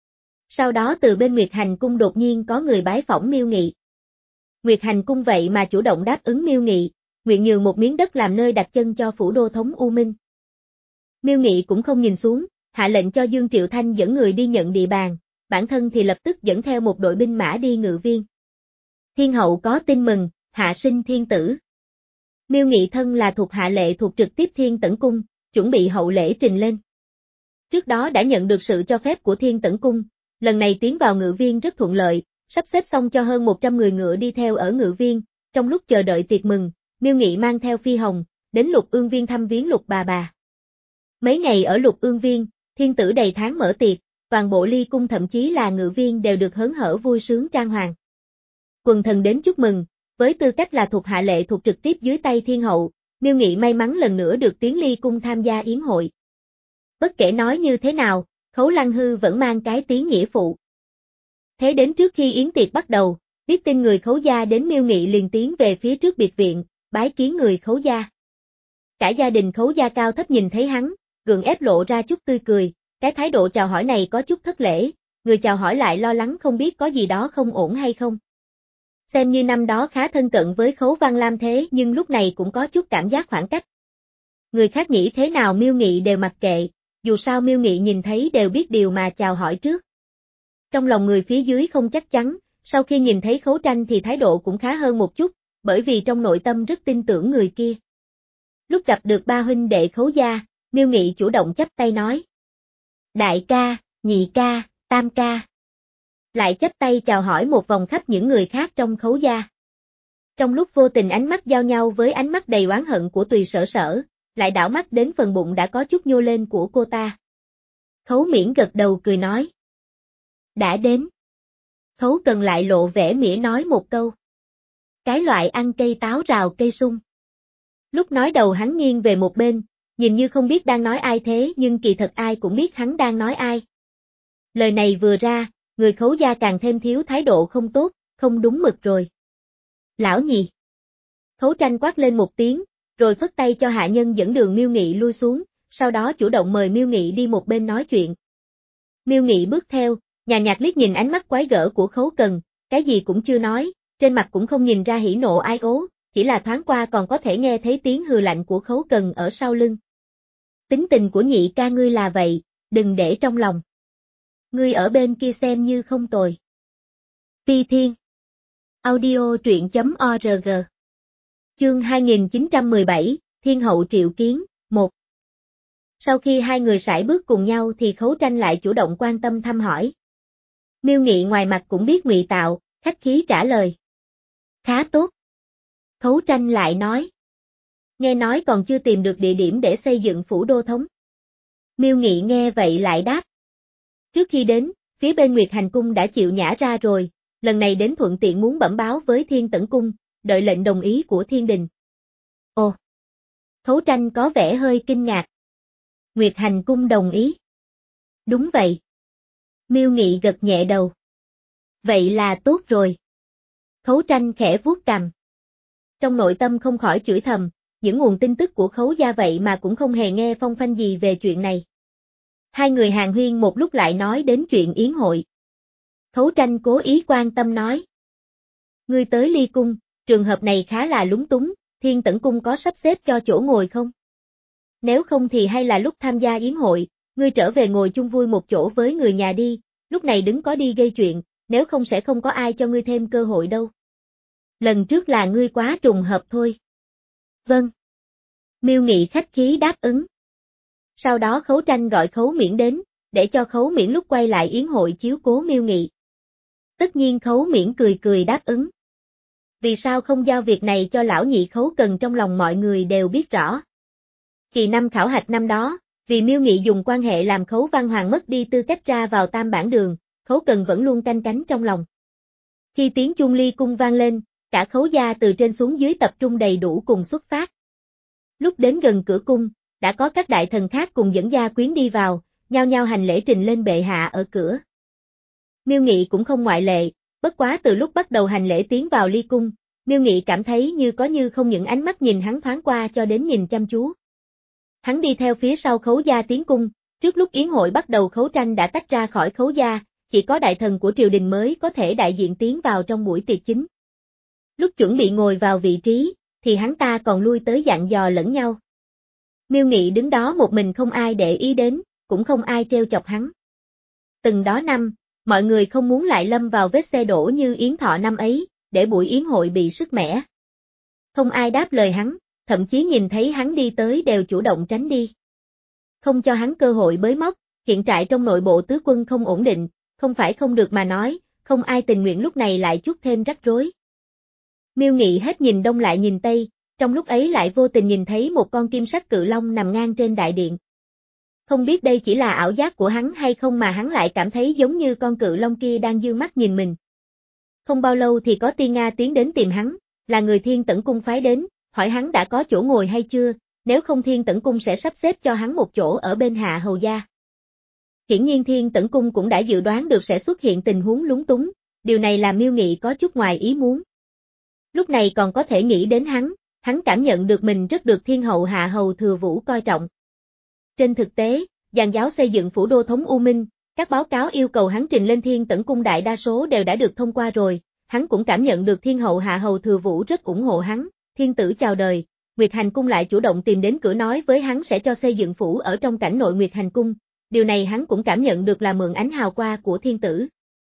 A: Sau đó từ bên Nguyệt Hành Cung đột nhiên có người bái phỏng Miêu Nghị. Nguyệt Hành Cung vậy mà chủ động đáp ứng Miêu Nghị, nguyện nhường một miếng đất làm nơi đặt chân cho phủ đô thống U Minh. Miêu Nghị cũng không nhìn xuống, hạ lệnh cho Dương Triệu Thanh dẫn người đi nhận địa bàn, bản thân thì lập tức dẫn theo một đội binh mã đi ngự viên. Thiên hậu có tin mừng, hạ sinh thiên tử. Miêu Nghị thân là thuộc hạ lệ thuộc trực tiếp Thiên Tẩn Cung, chuẩn bị hậu lễ trình lên. Trước đó đã nhận được sự cho phép của Thiên Tẩn Cung, lần này tiến vào ngự viên rất thuận lợi, sắp xếp xong cho hơn một trăm người ngựa đi theo ở ngự viên, trong lúc chờ đợi tiệc mừng, Miêu Nghị mang theo Phi Hồng, đến Lục Ương Viên thăm viếng Lục bà bà. Mấy ngày ở Lục Ương Viên, thiên tử đầy tháng mở tiệc, toàn bộ ly cung thậm chí là ngự viên đều được hớn hở vui sướng trang hoàng. Quần thần đến chúc mừng, với tư cách là thuộc hạ lệ thuộc trực tiếp dưới tay thiên hậu, Miêu Nghị may mắn lần nữa được tiến ly cung tham gia yến hội. Bất kể nói như thế nào, Khấu Lăng Hư vẫn mang cái tiếng nghĩa phụ. Thế đến trước khi yến tiệc bắt đầu, biết tin người Khấu gia đến Miêu Nghị liền tiến về phía trước biệt viện, bái kiến người Khấu gia. Cả gia đình Khấu gia cao thấp nhìn thấy hắn, gượng ép lộ ra chút tươi cười, cái thái độ chào hỏi này có chút thất lễ, người chào hỏi lại lo lắng không biết có gì đó không ổn hay không. Xem như năm đó khá thân cận với Khấu Văn Lam thế nhưng lúc này cũng có chút cảm giác khoảng cách. Người khác nghĩ thế nào Miêu Nghị đều mặc kệ, dù sao Miêu Nghị nhìn thấy đều biết điều mà chào hỏi trước. Trong lòng người phía dưới không chắc chắn, sau khi nhìn thấy Khấu Tranh thì thái độ cũng khá hơn một chút, bởi vì trong nội tâm rất tin tưởng người kia. Lúc gặp được ba huynh đệ Khấu gia, Miêu Nghị chủ động chắp tay nói. Đại ca, nhị ca, tam ca. Lại chắp tay chào hỏi một vòng khắp những người khác trong Khấu gia. Trong lúc vô tình ánh mắt giao nhau với ánh mắt đầy oán hận của Tùy Sở Sở, lại đảo mắt đến phần bụng đã có chút nhô lên của cô ta. Khấu Miễn gật đầu cười nói. Đã đến. Khấu Cần lại lộ vẻ mỉa nói một câu. Cái loại ăn cây táo rào cây sung. Lúc nói đầu hắn nghiêng về một bên, nhìn như không biết đang nói ai thế nhưng kỳ thật ai cũng biết hắn đang nói ai. Lời này vừa ra, người Khấu gia càng thêm thiếu thái độ không tốt, không đúng mực rồi. Lão nhị. Khấu Tranh quát lên một tiếng, rồi phất tay cho hạ nhân dẫn đường Miêu Nghị lui xuống, sau đó chủ động mời Miêu Nghị đi một bên nói chuyện. Miêu Nghị bước theo, nhàn nhạt liếc nhìn ánh mắt quái gở của Khấu Cần, cái gì cũng chưa nói, trên mặt cũng không nhìn ra hỉ nộ ai ố, chỉ là thoáng qua còn có thể nghe thấy tiếng hừ lạnh của Khấu Cần ở sau lưng. Tính tình của nhị ca ngươi là vậy, đừng để trong lòng. Ngươi ở bên kia xem như không tồi. Phi Thiên. Audio truyện chấm org. Chương hai nghìn chín trăm mười bảy, Thiên hậu triệu kiến, một. Sau khi hai người sải bước cùng nhau thì Khấu Tranh lại chủ động quan tâm thăm hỏi. Miêu Nghị ngoài mặt cũng biết ngụy tạo, khách khí trả lời. Khá tốt. Khấu Tranh lại nói. Nghe nói còn chưa tìm được địa điểm để xây dựng phủ đô thống. Miêu Nghị nghe vậy lại đáp. Trước khi đến, phía bên Nguyệt Hành Cung đã chịu nhã ra rồi, lần này đến thuận tiện muốn bẩm báo với Thiên Tẩn Cung, đợi lệnh đồng ý của Thiên Đình. Ồ! Khấu Tranh có vẻ hơi kinh ngạc. Nguyệt Hành Cung đồng ý. Đúng vậy. Miêu Nghị gật nhẹ đầu. Vậy là tốt rồi. Khấu Tranh khẽ vuốt cằm. Trong nội tâm không khỏi chửi thầm, những nguồn tin tức của Khấu gia vậy mà cũng không hề nghe phong phanh gì về chuyện này. Hai người hàn huyên một lúc lại nói đến chuyện yến hội. Khấu Tranh cố ý quan tâm nói. Ngươi tới ly cung, trường hợp này khá là lúng túng, Thiên Tẩn Cung có sắp xếp cho chỗ ngồi không? Nếu không thì hay là lúc tham gia yến hội, ngươi trở về ngồi chung vui một chỗ với người nhà đi, lúc này đứng có đi gây chuyện, nếu không sẽ không có ai cho ngươi thêm cơ hội đâu. Lần trước là ngươi quá trùng hợp thôi. Vâng. Miêu Nghị khách khí đáp ứng. Sau đó Khấu Tranh gọi Khấu Miễn đến, để cho Khấu Miễn lúc quay lại yến hội chiếu cố Miêu Nghị. Tất nhiên Khấu Miễn cười cười đáp ứng. Vì sao không giao việc này cho lão nhị Khấu Cần trong lòng mọi người đều biết rõ. Kỳ năm khảo hạch năm đó, vì Miêu Nghị dùng quan hệ làm Khấu Văn Hoàng mất đi tư cách ra vào tam bản đường, Khấu Cần vẫn luôn canh cánh trong lòng. Khi tiếng chuông ly cung vang lên, cả Khấu gia từ trên xuống dưới tập trung đầy đủ cùng xuất phát. Lúc đến gần cửa cung, đã có các đại thần khác cùng dẫn gia quyến đi vào, nhao nhao hành lễ trình lên bệ hạ ở cửa. Miêu Nghị cũng không ngoại lệ, bất quá từ lúc bắt đầu hành lễ tiến vào ly cung, Miêu Nghị cảm thấy như có như không những ánh mắt nhìn hắn thoáng qua cho đến nhìn chăm chú. Hắn đi theo phía sau Khấu gia tiến cung, trước lúc yến hội bắt đầu Khấu Tranh đã tách ra khỏi Khấu gia, chỉ có đại thần của triều đình mới có thể đại diện tiến vào trong buổi tiệc chính. Lúc chuẩn bị ngồi vào vị trí, thì hắn ta còn lui tới dặn dò lẫn nhau. Miêu Nghị đứng đó một mình không ai để ý đến, cũng không ai trêu chọc hắn. Từng đó năm, mọi người không muốn lại lâm vào vết xe đổ như yến thọ năm ấy, để buổi yến hội bị sứt mẻ. Không ai đáp lời hắn, thậm chí nhìn thấy hắn đi tới đều chủ động tránh đi. Không cho hắn cơ hội bới móc, hiện trại trong nội bộ tứ quân không ổn định, không phải không được mà nói, không ai tình nguyện lúc này lại chút thêm rắc rối. Miêu Nghị hết nhìn đông lại nhìn tây, trong lúc ấy lại vô tình nhìn thấy một con kim sắc cự long nằm ngang trên đại điện. Không biết đây chỉ là ảo giác của hắn hay không mà hắn lại cảm thấy giống như con cự long kia đang dương mắt nhìn mình. Không bao lâu thì có Tiên Nga tiến đến tìm hắn, là người Thiên Tẩn Cung phái đến, hỏi hắn đã có chỗ ngồi hay chưa, nếu không Thiên Tẩn Cung sẽ sắp xếp cho hắn một chỗ ở bên hạ hầu gia. Hiển nhiên Thiên Tẩn Cung cũng đã dự đoán được sẽ xuất hiện tình huống lúng túng, điều này làm Miêu Nghị có chút ngoài ý muốn. Lúc này còn có thể nghĩ đến hắn, hắn cảm nhận được mình rất được Thiên Hậu Hạ Hầu Thừa Vũ coi trọng. Trên thực tế, dàn giáo xây dựng phủ đô thống U Minh, các báo cáo yêu cầu hắn trình lên Thiên Tẩn Cung đại đa số đều đã được thông qua rồi, hắn cũng cảm nhận được Thiên Hậu Hạ Hầu Thừa Vũ rất ủng hộ hắn, thiên tử chào đời, Nguyệt Hành Cung lại chủ động tìm đến cửa nói với hắn sẽ cho xây dựng phủ ở trong cảnh nội Nguyệt Hành Cung, điều này hắn cũng cảm nhận được là mượn ánh hào quang của thiên tử.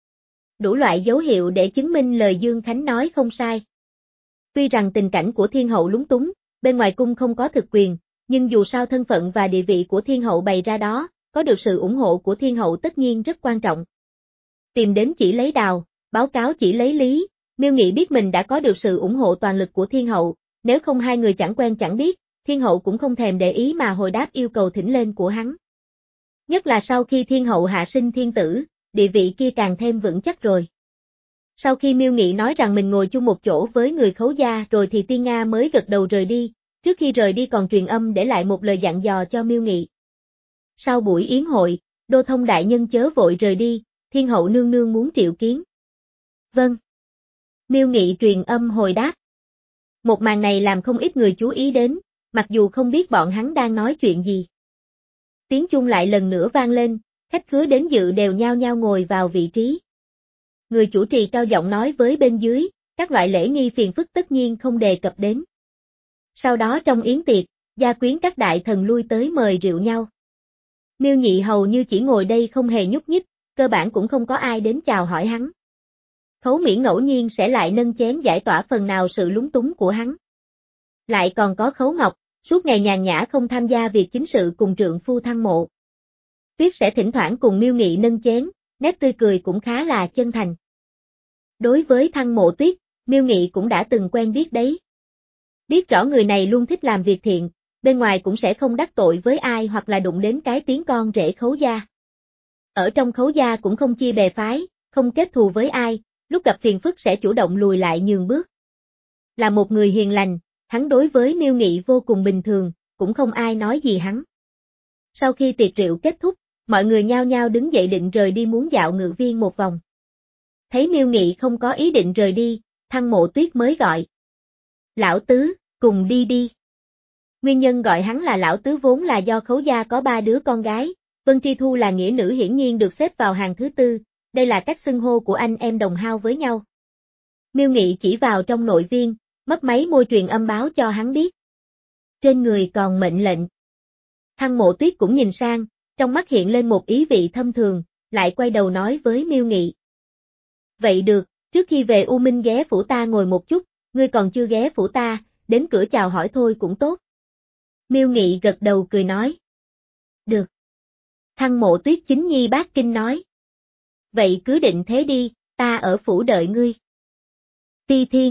A: Đủ loại dấu hiệu để chứng minh lời Dương Khánh nói không sai. Tuy rằng tình cảnh của thiên hậu lúng túng, bên ngoài cung không có thực quyền, nhưng dù sao thân phận và địa vị của thiên hậu bày ra đó, có được sự ủng hộ của thiên hậu tất nhiên rất quan trọng. Tìm đến chỉ lấy đào, báo cáo chỉ lấy lý, Miêu Nghị biết mình đã có được sự ủng hộ toàn lực của thiên hậu, nếu không hai người chẳng quen chẳng biết, thiên hậu cũng không thèm để ý mà hồi đáp yêu cầu thỉnh lên của hắn. Nhất là sau khi thiên hậu hạ sinh thiên tử, địa vị kia càng thêm vững chắc rồi. Sau khi Miêu Nghị nói rằng mình ngồi chung một chỗ với người Khấu gia rồi thì Tiên Nga mới gật đầu rời đi, trước khi rời đi còn truyền âm để lại một lời dặn dò cho Miêu Nghị. Sau buổi yến hội, Đô Thông đại nhân chớ vội rời đi, thiên hậu nương nương muốn triệu kiến. Vâng. Miêu Nghị truyền âm hồi đáp. Một màn này làm không ít người chú ý đến, mặc dù không biết bọn hắn đang nói chuyện gì. Tiếng chuông lại lần nữa vang lên, khách khứa đến dự đều nhao nhao ngồi vào vị trí. Người chủ trì cao giọng nói với bên dưới, các loại lễ nghi phiền phức tất nhiên không đề cập đến. Sau đó trong yến tiệc, gia quyến các đại thần lui tới mời rượu nhau. Miêu Nhị hầu như chỉ ngồi đây không hề nhúc nhích, cơ bản cũng không có ai đến chào hỏi hắn. Khấu Mỹ ngẫu nhiên sẽ lại nâng chén giải tỏa phần nào sự lúng túng của hắn. Lại còn có Khấu Ngọc, suốt ngày nhàn nhã không tham gia việc chính sự cùng trượng phu Thăng Mộ. Tuyết sẽ thỉnh thoảng cùng Miêu Nghị nâng chén, nét tươi cười cũng khá là chân thành. Đối với Thăng Mộ Tuyết, Miêu Nghị cũng đã từng quen biết đấy. Biết rõ người này luôn thích làm việc thiện, bên ngoài cũng sẽ không đắc tội với ai hoặc là đụng đến cái tiếng con rể Khấu gia. Ở trong Khấu gia cũng không chia bè phái, không kết thù với ai, lúc gặp phiền phức sẽ chủ động lùi lại nhường bước. Là một người hiền lành, hắn đối với Miêu Nghị vô cùng bình thường, cũng không ai nói gì hắn. Sau khi tiệc rượu kết thúc, mọi người nhao nhao đứng dậy định rời đi muốn dạo ngự viên một vòng. Thấy Miêu Nghị không có ý định rời đi, Thăng Mộ Tuyết mới gọi. Lão Tứ, cùng đi đi. Nguyên nhân gọi hắn là Lão Tứ vốn là do Khấu gia có ba đứa con gái, Vân Tri Thu là nghĩa nữ hiển nhiên được xếp vào hàng thứ tư, đây là cách xưng hô của anh em đồng hao với nhau. Miêu Nghị chỉ vào trong nội viên, mấp máy môi truyền âm báo cho hắn biết. Trên người còn mệnh lệnh. Thăng Mộ Tuyết cũng nhìn sang, trong mắt hiện lên một ý vị thâm thường, lại quay đầu nói với Miêu Nghị. Vậy được, trước khi về U Minh ghé phủ ta ngồi một chút, ngươi còn chưa ghé phủ ta, đến cửa chào hỏi thôi cũng tốt. Miêu Nghị gật đầu cười nói. Được. Thăng Mộ Tuyết chính nhi bát kinh nói. Vậy cứ định thế đi, ta ở phủ đợi ngươi. Ti Thiên.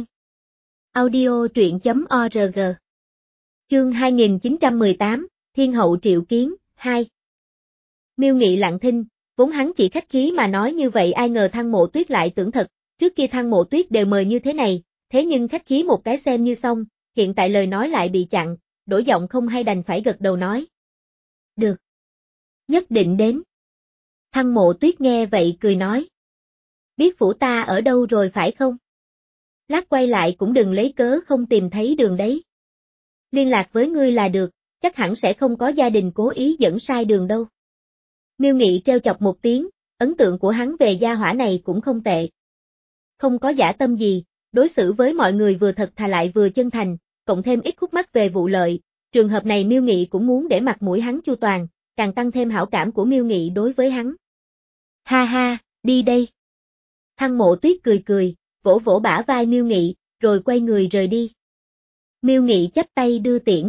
A: Audio truyện chấm org. Chương hai nghìn chín trăm mười tám, Thiên hậu triệu kiến, hai. Miêu Nghị lặng thinh, vốn hắn chỉ khách khí mà nói như vậy ai ngờ Thăng Mộ Tuyết lại tưởng thật, trước kia Thăng Mộ Tuyết đều mời như thế này, thế nhưng khách khí một cái xem như xong, hiện tại lời nói lại bị chặn, đổi giọng không hay đành phải gật đầu nói. Được. Nhất định đến. Thăng Mộ Tuyết nghe vậy cười nói. Biết phủ ta ở đâu rồi phải không? Lát quay lại cũng đừng lấy cớ không tìm thấy đường đấy. Liên lạc với ngươi là được, chắc hẳn sẽ không có gia đình cố ý dẫn sai đường đâu. Miêu Nghị treo chọc một tiếng, ấn tượng của hắn về gia hỏa này cũng không tệ. Không có giả tâm gì, đối xử với mọi người vừa thật thà lại vừa chân thành, cộng thêm ít khúc mắc về vụ lợi, trường hợp này Miêu Nghị cũng muốn để mặt mũi hắn chu toàn, càng tăng thêm hảo cảm của Miêu Nghị đối với hắn. Ha ha, đi đây. Thăng Mộ Tuyết cười cười, vỗ vỗ bả vai Miêu Nghị, rồi quay người rời đi. Miêu Nghị chắp tay đưa tiễn.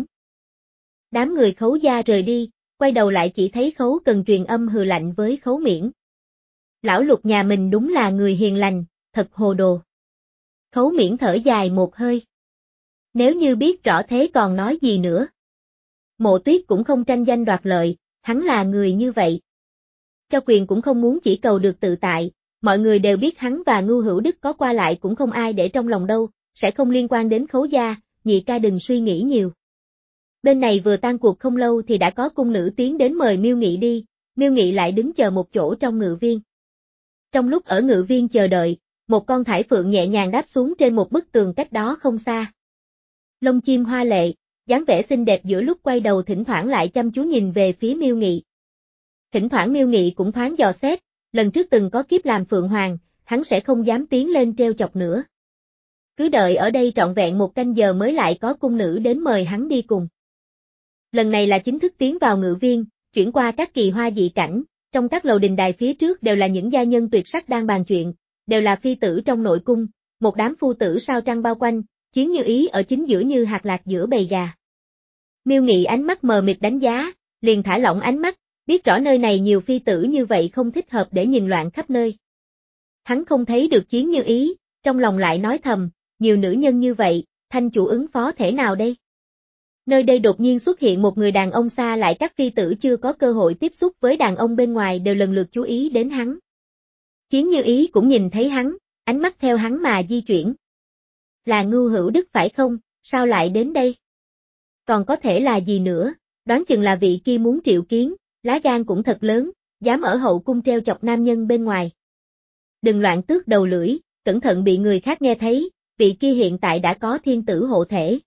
A: Đám người Khấu gia rời đi, quay đầu lại chỉ thấy Khấu Cần truyền âm hừ lạnh với Khấu Miễn. Lão Lục nhà mình đúng là người hiền lành, thật hồ đồ. Khấu Miễn thở dài một hơi. Nếu như biết rõ thế còn nói gì nữa. Mộ Tuyết cũng không tranh danh đoạt lợi, hắn là người như vậy. Cho quyền cũng không muốn chỉ cầu được tự tại, mọi người đều biết hắn và Ngưu Hữu Đức có qua lại cũng không ai để trong lòng đâu, sẽ không liên quan đến Khấu gia, nhị ca đừng suy nghĩ nhiều. Bên này vừa tan cuộc không lâu thì đã có cung nữ tiến đến mời Miêu Nghị đi, Miêu Nghị lại đứng chờ một chỗ trong ngự viên. Trong lúc ở ngự viên chờ đợi, một con thải phượng nhẹ nhàng đáp xuống trên một bức tường cách đó không xa. Lông chim hoa lệ, dáng vẻ xinh đẹp giữa lúc quay đầu thỉnh thoảng lại chăm chú nhìn về phía Miêu Nghị. Thỉnh thoảng Miêu Nghị cũng thoáng dò xét, lần trước từng có kiếp làm phượng hoàng, hắn sẽ không dám tiến lên treo chọc nữa. Cứ đợi ở đây trọn vẹn một canh giờ mới lại có cung nữ đến mời hắn đi cùng. Lần này là chính thức tiến vào ngự viên, chuyển qua các kỳ hoa dị cảnh, trong các lầu đình đài phía trước đều là những gia nhân tuyệt sắc đang bàn chuyện, đều là phi tử trong nội cung, một đám phu tử sao trăng bao quanh, Chiến Như Ý ở chính giữa như hạt lạc giữa bầy gà. Miêu Nghị ánh mắt mờ mịt đánh giá, liền thả lỏng ánh mắt, biết rõ nơi này nhiều phi tử như vậy không thích hợp để nhìn loạn khắp nơi. Hắn không thấy được Chiến Như Ý, trong lòng lại nói thầm, nhiều nữ nhân như vậy, thanh chủ ứng phó thể nào đây? Nơi đây đột nhiên xuất hiện một người đàn ông xa lại các phi tử chưa có cơ hội tiếp xúc với đàn ông bên ngoài đều lần lượt chú ý đến hắn. Chiến Như Ý cũng nhìn thấy hắn, ánh mắt theo hắn mà di chuyển. Là Ngưu Hữu Đức phải không, sao lại đến đây? Còn có thể là gì nữa, đoán chừng là vị kia muốn triệu kiến, lá gan cũng thật lớn, dám ở hậu cung treo chọc nam nhân bên ngoài. Đừng loạn tước đầu lưỡi, cẩn thận bị người khác nghe thấy, vị kia hiện tại đã có thiên tử hộ thể.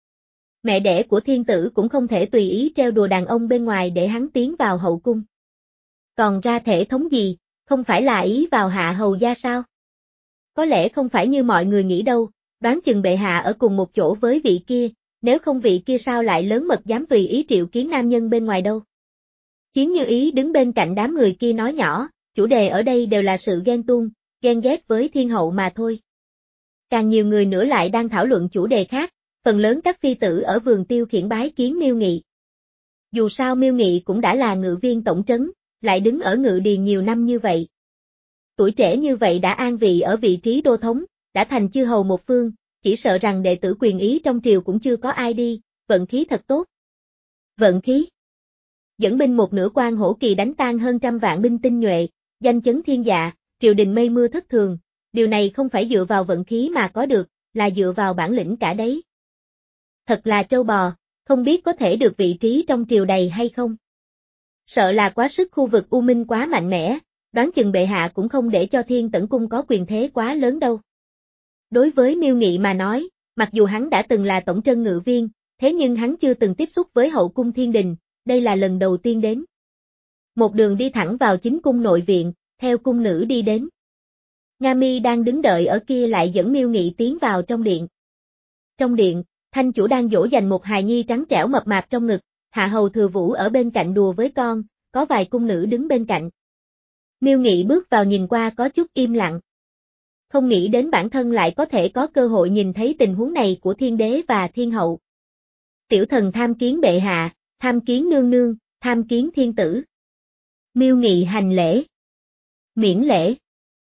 A: Mẹ đẻ của thiên tử cũng không thể tùy ý treo đùa đàn ông bên ngoài để hắn tiến vào hậu cung. Còn ra thể thống gì, không phải là ý vào hạ hầu gia sao? Có lẽ không phải như mọi người nghĩ đâu, đoán chừng bệ hạ ở cùng một chỗ với vị kia, nếu không vị kia sao lại lớn mật dám tùy ý triệu kiến nam nhân bên ngoài đâu. Chiến Như Ý đứng bên cạnh đám người kia nói nhỏ, chủ đề ở đây đều là sự ghen tuông, ghen ghét với thiên hậu mà thôi. Càng nhiều người nữa lại đang thảo luận chủ đề khác, phần lớn các phi tử ở vườn tiêu khiển bái kiến Miêu Nghị. Dù sao Miêu Nghị cũng đã là ngự viên tổng trấn, lại đứng ở ngự điền nhiều năm như vậy. Tuổi trẻ như vậy đã an vị ở vị trí đô thống, đã thành chư hầu một phương, chỉ sợ rằng đệ tử quyền ý trong triều cũng chưa có ai đi, vận khí thật tốt. Vận khí. Dẫn binh một nửa quan hổ kỳ đánh tan hơn trăm vạn binh tinh nhuệ, danh chấn thiên dạ, triều đình mây mưa thất thường, điều này không phải dựa vào vận khí mà có được, là dựa vào bản lĩnh cả đấy. Thật là trâu bò, không biết có thể được vị trí trong triều đầy hay không. Sợ là quá sức khu vực U Minh quá mạnh mẽ, đoán chừng bệ hạ cũng không để cho Thiên Tẩn Cung có quyền thế quá lớn đâu. Đối với Miêu Nghị mà nói, mặc dù hắn đã từng là tổng trân ngự viên, thế nhưng hắn chưa từng tiếp xúc với hậu cung thiên đình, đây là lần đầu tiên đến. Một đường đi thẳng vào chính cung nội viện, theo cung nữ đi đến. Nga Mi đang đứng đợi ở kia lại dẫn Miêu Nghị tiến vào trong điện. Trong điện, thanh chủ đang dỗ dành một hài nhi trắng trẻo mập mạp trong ngực, hạ hầu Thừa Vũ ở bên cạnh đùa với con, có vài cung nữ đứng bên cạnh. Miêu Nghị bước vào nhìn qua có chút im lặng. Không nghĩ đến bản thân lại có thể có cơ hội nhìn thấy tình huống này của thiên đế và thiên hậu. Tiểu thần tham kiến bệ hạ, tham kiến nương nương, tham kiến thiên tử. Miêu Nghị hành lễ. Miễn lễ.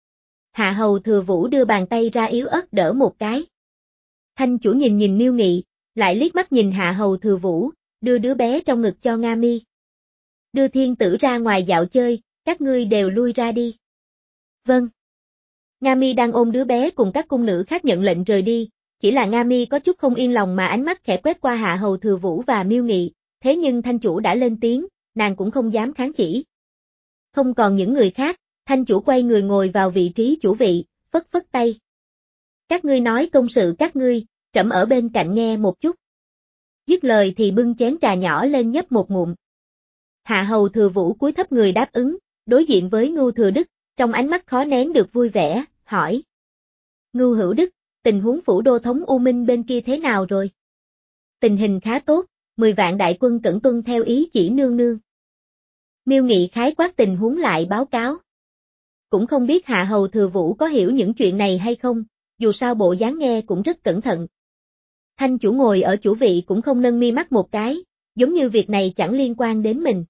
A: Hạ hầu Thừa Vũ đưa bàn tay ra yếu ớt đỡ một cái. Thanh chủ nhìn nhìn Miêu Nghị, lại liếc mắt nhìn hạ hầu Thừa Vũ, đưa đứa bé trong ngực cho Nga Mi. Đưa thiên tử ra ngoài dạo chơi, các ngươi đều lui ra đi. Vâng. Nga Mi đang ôm đứa bé cùng các cung nữ khác nhận lệnh rời đi, chỉ là Nga Mi có chút không yên lòng mà ánh mắt khẽ quét qua hạ hầu Thừa Vũ và Miêu Nghị, thế nhưng thanh chủ đã lên tiếng, nàng cũng không dám kháng chỉ. Không còn những người khác, thanh chủ quay người ngồi vào vị trí chủ vị, phất phất tay. Các ngươi nói công sự các ngươi, trẫm ở bên cạnh nghe một chút. Dứt lời thì bưng chén trà nhỏ lên nhấp một ngụm. Hạ hầu Thừa Vũ cúi thấp người đáp ứng, đối diện với Ngưu Thừa Đức, trong ánh mắt khó nén được vui vẻ, hỏi. Ngưu Hữu Đức, tình huống phủ đô thống U Minh bên kia thế nào rồi? Tình hình khá tốt, mười vạn đại quân cẩn tuân theo ý chỉ nương nương. Miêu Nghị khái quát tình huống lại báo cáo. Cũng không biết hạ hầu Thừa Vũ có hiểu những chuyện này hay không, dù sao bộ dáng nghe cũng rất cẩn thận. Thanh chủ ngồi ở chủ vị cũng không nâng mi mắt một cái, giống như việc này chẳng liên quan đến mình.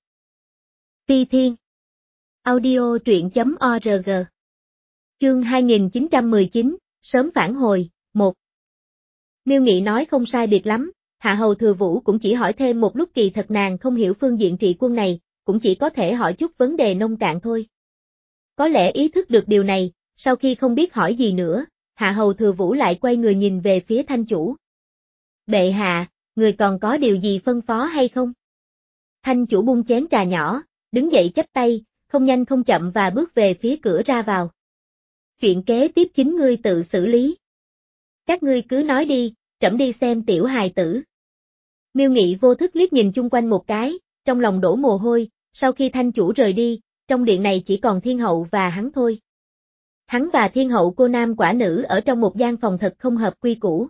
A: Phi Thiên. Audio truyện chấm org. Chương hai nghìn chín trăm mười chín, sớm phản hồi, một. Miêu Nghị nói không sai biệt lắm, Hạ Hầu Thừa Vũ cũng chỉ hỏi thêm một lúc, kỳ thật nàng không hiểu phương diện trị quân này, cũng chỉ có thể hỏi chút vấn đề nông cạn thôi. Có lẽ ý thức được điều này, sau khi không biết hỏi gì nữa, Hạ Hầu Thừa Vũ lại quay người nhìn về phía Thanh chủ. Bệ hạ, người còn có điều gì phân phó hay không? Thanh chủ bung chén trà nhỏ, đứng dậy chắp tay, không nhanh không chậm và bước về phía cửa ra vào. Chuyện kế tiếp chính ngươi tự xử lý. Các ngươi cứ nói đi, trẫm đi xem tiểu hài tử. Miêu Nghị vô thức liếc nhìn chung quanh một cái, trong lòng đổ mồ hôi, sau khi Thanh chủ rời đi, trong điện này chỉ còn Thiên Hậu và hắn thôi. Hắn và Thiên Hậu cô nam quả nữ ở trong một gian phòng thật không hợp quy củ.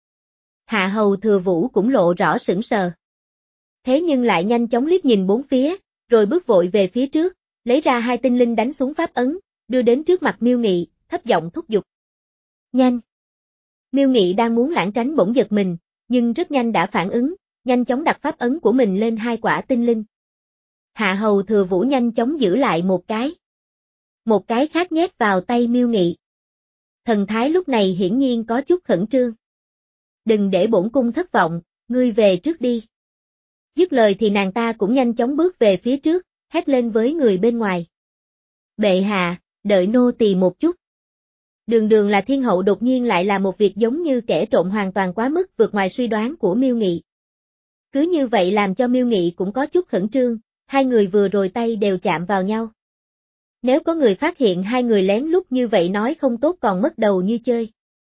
A: Hạ Hầu Thừa Vũ cũng lộ rõ sững sờ. Thế nhưng lại nhanh chóng liếc nhìn bốn phía, rồi bước vội về phía trước, lấy ra hai tinh linh đánh xuống pháp ấn, đưa đến trước mặt Miêu Nghị, thấp giọng thúc giục. Nhanh! Miêu Nghị đang muốn lảng tránh bỗng giật mình, nhưng rất nhanh đã phản ứng, nhanh chóng đặt pháp ấn của mình lên hai quả tinh linh. Hạ Hầu Thừa Vũ nhanh chóng giữ lại một cái. Một cái khác nhét vào tay Miêu Nghị. Thần thái lúc này hiển nhiên có chút khẩn trương. Đừng để bổn cung thất vọng, ngươi về trước đi. Dứt lời thì nàng ta cũng nhanh chóng bước về phía trước, hét lên với người bên ngoài. Bệ hạ, đợi nô tỳ một chút. Đường đường là Thiên Hậu đột nhiên lại là một việc giống như kẻ trộm hoàn toàn quá mức vượt ngoài suy đoán của Miêu Nghị. Cứ như vậy làm cho Miêu Nghị cũng có chút khẩn trương, hai người vừa rồi tay đều chạm vào nhau. Nếu có người phát hiện hai người lén lút như vậy nói không tốt còn mất đầu như chơi.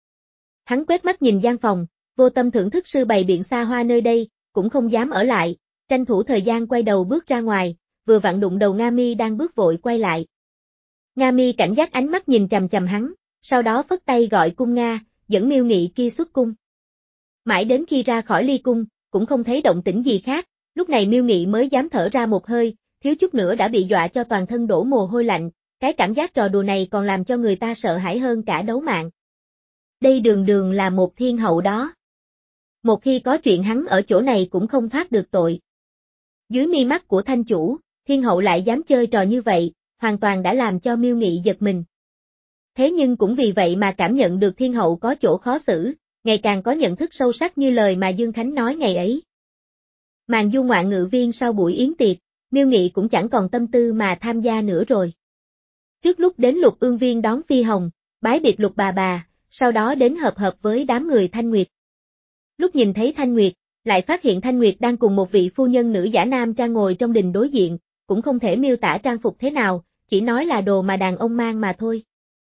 A: Hắn quét mắt nhìn gian phòng, vô tâm thưởng thức sư bày biện xa hoa nơi đây, cũng không dám ở lại, tranh thủ thời gian quay đầu bước ra ngoài, vừa vặn đụng đầu Nga Mi đang bước vội quay lại. Nga Mi cảnh giác ánh mắt nhìn chằm chằm hắn, sau đó phất tay gọi cung Nga, dẫn Miêu Nghị kia xuất cung. Mãi đến khi ra khỏi ly cung, cũng không thấy động tĩnh gì khác, lúc này Miêu Nghị mới dám thở ra một hơi, thiếu chút nữa đã bị dọa cho toàn thân đổ mồ hôi lạnh, cái cảm giác trò đùa này còn làm cho người ta sợ hãi hơn cả đấu mạng. Đây đường đường là một thiên hậu đó. Một khi có chuyện hắn ở chỗ này cũng không thoát được tội. Dưới mi mắt của thanh chủ, thiên hậu lại dám chơi trò như vậy, hoàn toàn đã làm cho Miêu Nghị giật mình. Thế nhưng cũng vì vậy mà cảm nhận được thiên hậu có chỗ khó xử, ngày càng có nhận thức sâu sắc như lời mà Dương Khánh nói ngày ấy. Màn du ngoạn ngự viên sau buổi yến tiệc, Miêu Nghị cũng chẳng còn tâm tư mà tham gia nữa rồi. Trước lúc đến Lục Ương Viên đón Phi Hồng, bái biệt Lục bà bà, sau đó đến hợp hợp với đám người Thanh Nguyệt. Lúc nhìn thấy Thanh Nguyệt, lại phát hiện Thanh Nguyệt đang cùng một vị phu nhân nữ giả nam trang ngồi trong đình đối diện, cũng không thể miêu tả trang phục thế nào, chỉ nói là đồ mà đàn ông mang mà thôi.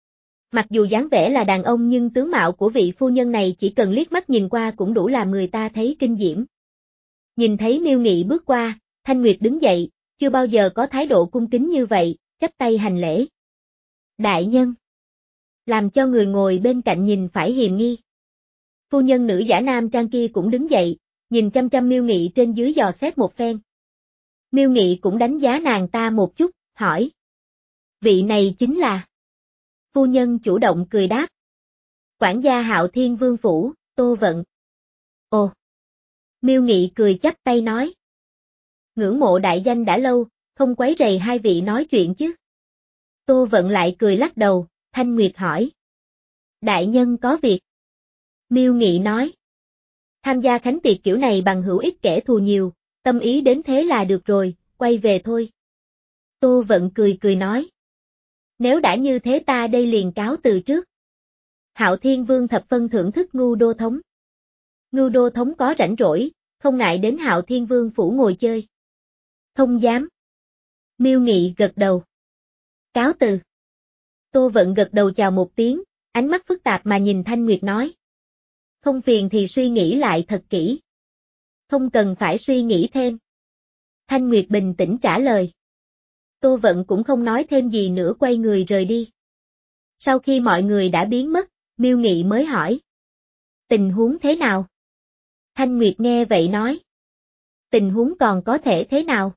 A: Mặc dù dáng vẻ là đàn ông nhưng tướng mạo của vị phu nhân này chỉ cần liếc mắt nhìn qua cũng đủ làm người ta thấy kinh diễm. Nhìn thấy Miêu Nghị bước qua, Thanh Nguyệt đứng dậy, chưa bao giờ có thái độ cung kính như vậy, chắp tay hành lễ. Đại nhân. Làm cho người ngồi bên cạnh nhìn phải hiềm nghi. Phu nhân nữ giả nam trang kia cũng đứng dậy, nhìn chăm chăm Miêu Nghị trên dưới dò xét một phen. Miêu Nghị cũng đánh giá nàng ta một chút, hỏi. Vị này chính là... Phu nhân chủ động cười đáp. Quản gia Hạo Thiên Vương Phủ, Tô Vận. Ồ! Miêu Nghị cười chắp tay nói. Ngưỡng mộ đại danh đã lâu, không quấy rầy hai vị nói chuyện chứ. Tô Vận lại cười lắc đầu, Thanh Nguyệt hỏi. Đại nhân có việc. Miêu Nghị nói. Tham gia khánh tiệc kiểu này bằng hữu ít kẻ thù nhiều, tâm ý đến thế là được rồi, quay về thôi. Tô Vận cười cười nói. Nếu đã như thế ta đây liền cáo từ trước. Hạo Thiên Vương thập phân thưởng thức Ngưu Đô Thống. Ngưu Đô Thống có rảnh rỗi, không ngại đến Hạo Thiên Vương phủ ngồi chơi. Không dám. Miêu Nghị gật đầu. Cáo từ. Tô Vận gật đầu chào một tiếng, ánh mắt phức tạp mà nhìn Thanh Nguyệt nói. Không phiền thì suy nghĩ lại thật kỹ. Không cần phải suy nghĩ thêm. Thanh Nguyệt bình tĩnh trả lời. Tô Vận cũng không nói thêm gì nữa quay người rời đi. Sau khi mọi người đã biến mất, Miêu Nghị mới hỏi. Tình huống thế nào? Thanh Nguyệt nghe vậy nói. Tình huống còn có thể thế nào?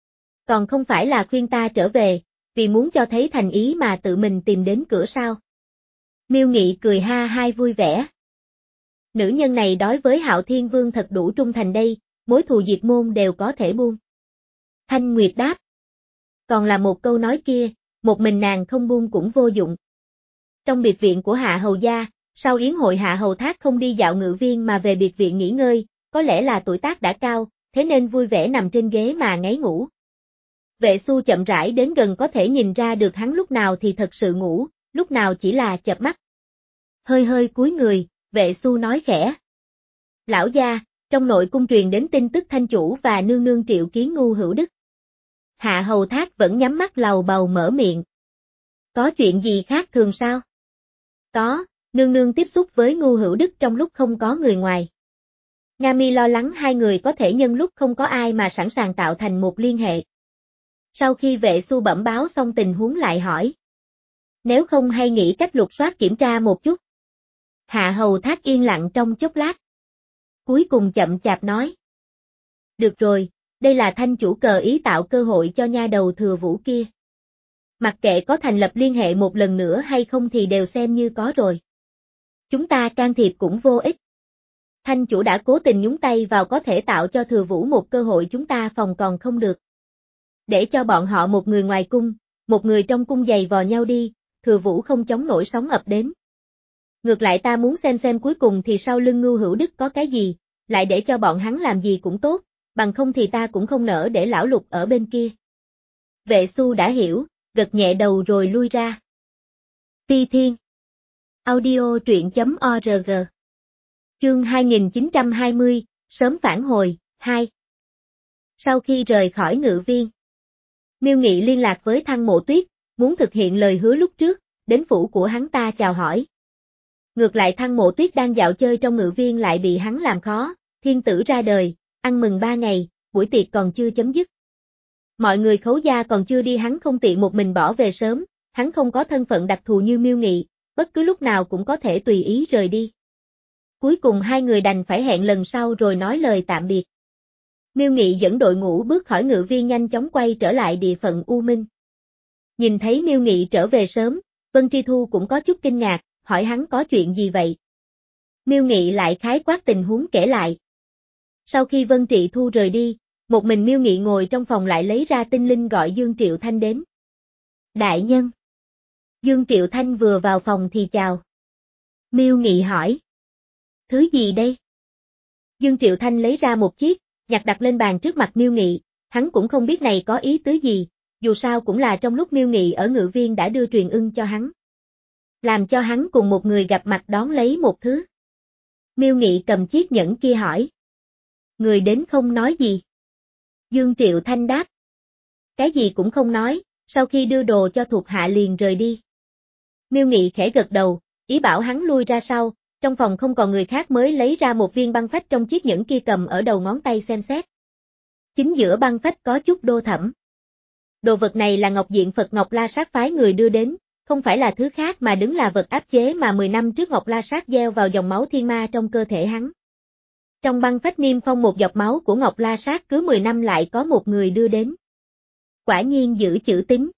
A: Còn không phải là khuyên ta trở về, vì muốn cho thấy thành ý mà tự mình tìm đến cửa sao? Miêu Nghị cười ha hai vui vẻ. Nữ nhân này đối với Hạo Thiên Vương thật đủ trung thành đây, mối thù diệt môn đều có thể buông. Thanh Nguyệt đáp. Còn là một câu nói kia, một mình nàng không buông cũng vô dụng. Trong biệt viện của Hạ Hầu gia, sau yến hội Hạ Hầu Thác không đi dạo ngự viên mà về biệt viện nghỉ ngơi, có lẽ là tuổi tác đã cao, thế nên vui vẻ nằm trên ghế mà ngáy ngủ. Vệ Xu chậm rãi đến gần có thể nhìn ra được hắn lúc nào thì thật sự ngủ, lúc nào chỉ là chợp mắt. Hơi hơi cúi người, Vệ Xu nói khẽ. Lão gia, trong nội cung truyền đến tin tức Thanh chủ và nương nương triệu kiến Ngu Hữu Đức. Hạ Hầu Thác vẫn nhắm mắt lầu bầu mở miệng. Có chuyện gì khác thường sao? Có, nương nương tiếp xúc với Ngu Hữu Đức trong lúc không có người ngoài. Nga Mi lo lắng hai người có thể nhân lúc không có ai mà sẵn sàng tạo thành một liên hệ. Sau khi Vệ Xu bẩm báo xong tình huống lại hỏi. Nếu không hay nghĩ cách lục soát kiểm tra một chút. Hạ Hầu Thác yên lặng trong chốc lát. Cuối cùng chậm chạp nói. Được rồi, đây là Thanh chủ cờ ý tạo cơ hội cho nha đầu Thừa Vũ kia. Mặc kệ có thành lập liên hệ một lần nữa hay không thì đều xem như có rồi. Chúng ta can thiệp cũng vô ích. Thanh chủ đã cố tình nhúng tay vào có thể tạo cho Thừa Vũ một cơ hội chúng ta phòng còn không được. Để cho bọn họ một người ngoài cung, một người trong cung giày vò nhau đi, Thừa Vũ không chống nổi sóng ập đến. Ngược lại ta muốn xem xem cuối cùng thì sau lưng Ngu Hữu Đức có cái gì, lại để cho bọn hắn làm gì cũng tốt, bằng không thì ta cũng không nỡ để lão Lục ở bên kia. Vệ Xu đã hiểu, gật nhẹ đầu rồi lui ra. Ti Thiên Audio truyện chấm org Chương hai nghìn chín trăm hai mươi, sớm phản hồi, hai. Sau khi rời khỏi ngự viên, Miêu Nghị liên lạc với Thăng Mộ Tuyết, muốn thực hiện lời hứa lúc trước, đến phủ của hắn ta chào hỏi. Ngược lại Thăng Mộ Tuyết đang dạo chơi trong ngự viên lại bị hắn làm khó, thiên tử ra đời, ăn mừng ba ngày, buổi tiệc còn chưa chấm dứt. Mọi người Khấu gia còn chưa đi hắn không tiện một mình bỏ về sớm, hắn không có thân phận đặc thù như Miêu Nghị, bất cứ lúc nào cũng có thể tùy ý rời đi. Cuối cùng hai người đành phải hẹn lần sau rồi nói lời tạm biệt. Miêu Nghị dẫn đội ngũ bước khỏi ngự viên nhanh chóng quay trở lại địa phận U Minh. Nhìn thấy Miêu Nghị trở về sớm, Vân Tri Thu cũng có chút kinh ngạc, hỏi hắn có chuyện gì vậy. Miêu Nghị lại khái quát tình huống kể lại. Sau khi Vân Trị Thu rời đi, một mình Miêu Nghị ngồi trong phòng lại lấy ra tinh linh gọi Dương Triệu Thanh đến. Đại nhân. Dương Triệu Thanh vừa vào phòng thì chào. Miêu Nghị hỏi. Thứ gì đây? Dương Triệu Thanh lấy ra một chiếc, nhặt đặt lên bàn trước mặt Miêu Nghị, hắn cũng không biết này có ý tứ gì, dù sao cũng là trong lúc Miêu Nghị ở ngự viên đã đưa truyền ưng cho hắn. Làm cho hắn cùng một người gặp mặt đón lấy một thứ. Miêu Nghị cầm chiếc nhẫn kia hỏi. Người đến không nói gì. Dương Triệu Thanh đáp. Cái gì cũng không nói, sau khi đưa đồ cho thuộc hạ liền rời đi. Miêu Nghị khẽ gật đầu, ý bảo hắn lui ra sau, trong phòng không còn người khác mới lấy ra một viên băng phách trong chiếc nhẫn kia cầm ở đầu ngón tay xem xét. Chính giữa băng phách có chút đô thẫm. Đồ vật này là Ngọc Diện Phật Ngọc La Sát phái người đưa đến, không phải là thứ khác mà đứng là vật áp chế mà mười năm trước Ngọc La Sát gieo vào dòng máu thiên ma trong cơ thể hắn. Trong băng phách niêm phong một giọt máu của Ngọc La Sát cứ mười năm lại có một người đưa đến. Quả nhiên giữ chữ tín.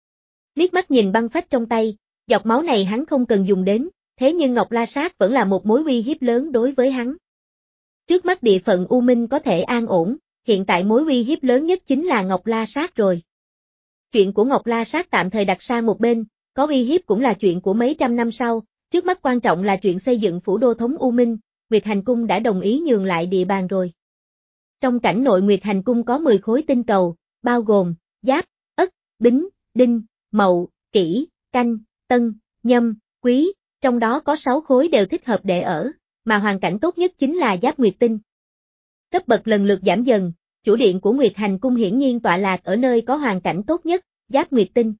A: Liếc mắt nhìn băng phách trong tay, giọt máu này hắn không cần dùng đến, thế nhưng Ngọc La Sát vẫn là một mối uy hiếp lớn đối với hắn. Trước mắt địa phận U Minh có thể an ổn, hiện tại mối uy hiếp lớn nhất chính là Ngọc La Sát rồi. Chuyện của Ngọc La Sát tạm thời đặt sang một bên, có uy hiếp cũng là chuyện của mấy trăm năm sau, trước mắt quan trọng là chuyện xây dựng phủ đô thống U Minh, Nguyệt Hành Cung đã đồng ý nhường lại địa bàn rồi. Trong cảnh nội Nguyệt Hành Cung có mười khối tinh cầu, bao gồm, Giáp, Ất, Bính, Đinh, Mậu, Kỷ, Canh, Tân, Nhâm, Quý, trong đó có sáu khối đều thích hợp để ở, mà hoàn cảnh tốt nhất chính là Giáp Nguyệt Tinh. Cấp bậc lần lượt giảm dần, chủ điện của Nguyệt Hành Cung hiển nhiên tọa lạc ở nơi có hoàn cảnh tốt nhất, Giáp Nguyệt Tinh.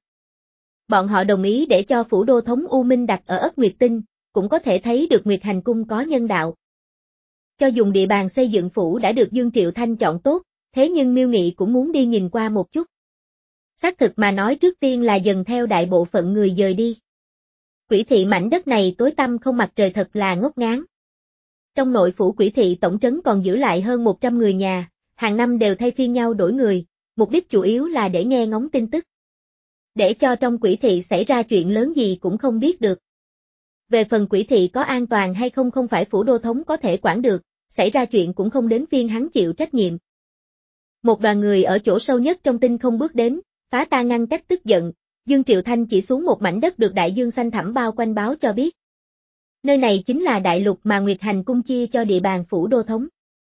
A: Bọn họ đồng ý để cho phủ đô thống U Minh đặt ở Ất Nguyệt Tinh, cũng có thể thấy được Nguyệt Hành Cung có nhân đạo. Cho dùng địa bàn xây dựng phủ đã được Dương Triệu Thanh chọn tốt, thế nhưng Miêu Nghị cũng muốn đi nhìn qua một chút. Xác thực mà nói trước tiên là dần theo đại bộ phận người dời đi. Quỷ thị mảnh đất này tối tăm không mặt trời thật là ngốc ngán. Trong nội phủ Quỷ thị tổng trấn còn giữ lại hơn một trăm người nhà, hàng năm đều thay phiên nhau đổi người, mục đích chủ yếu là để nghe ngóng tin tức. Để cho trong Quỷ thị xảy ra chuyện lớn gì cũng không biết được. Về phần Quỷ thị có an toàn hay không không phải phủ đô thống có thể quản được, xảy ra chuyện cũng không đến phiên hắn chịu trách nhiệm. Một đoàn người ở chỗ sâu nhất trong tinh không bước đến, phá tan ngăn cách tức giận, Dương Triệu Thanh chỉ xuống một mảnh đất được đại dương xanh thẳm bao quanh báo cho biết. Nơi này chính là đại lục mà Nguyệt Hành cung chia cho địa bàn phủ đô thống.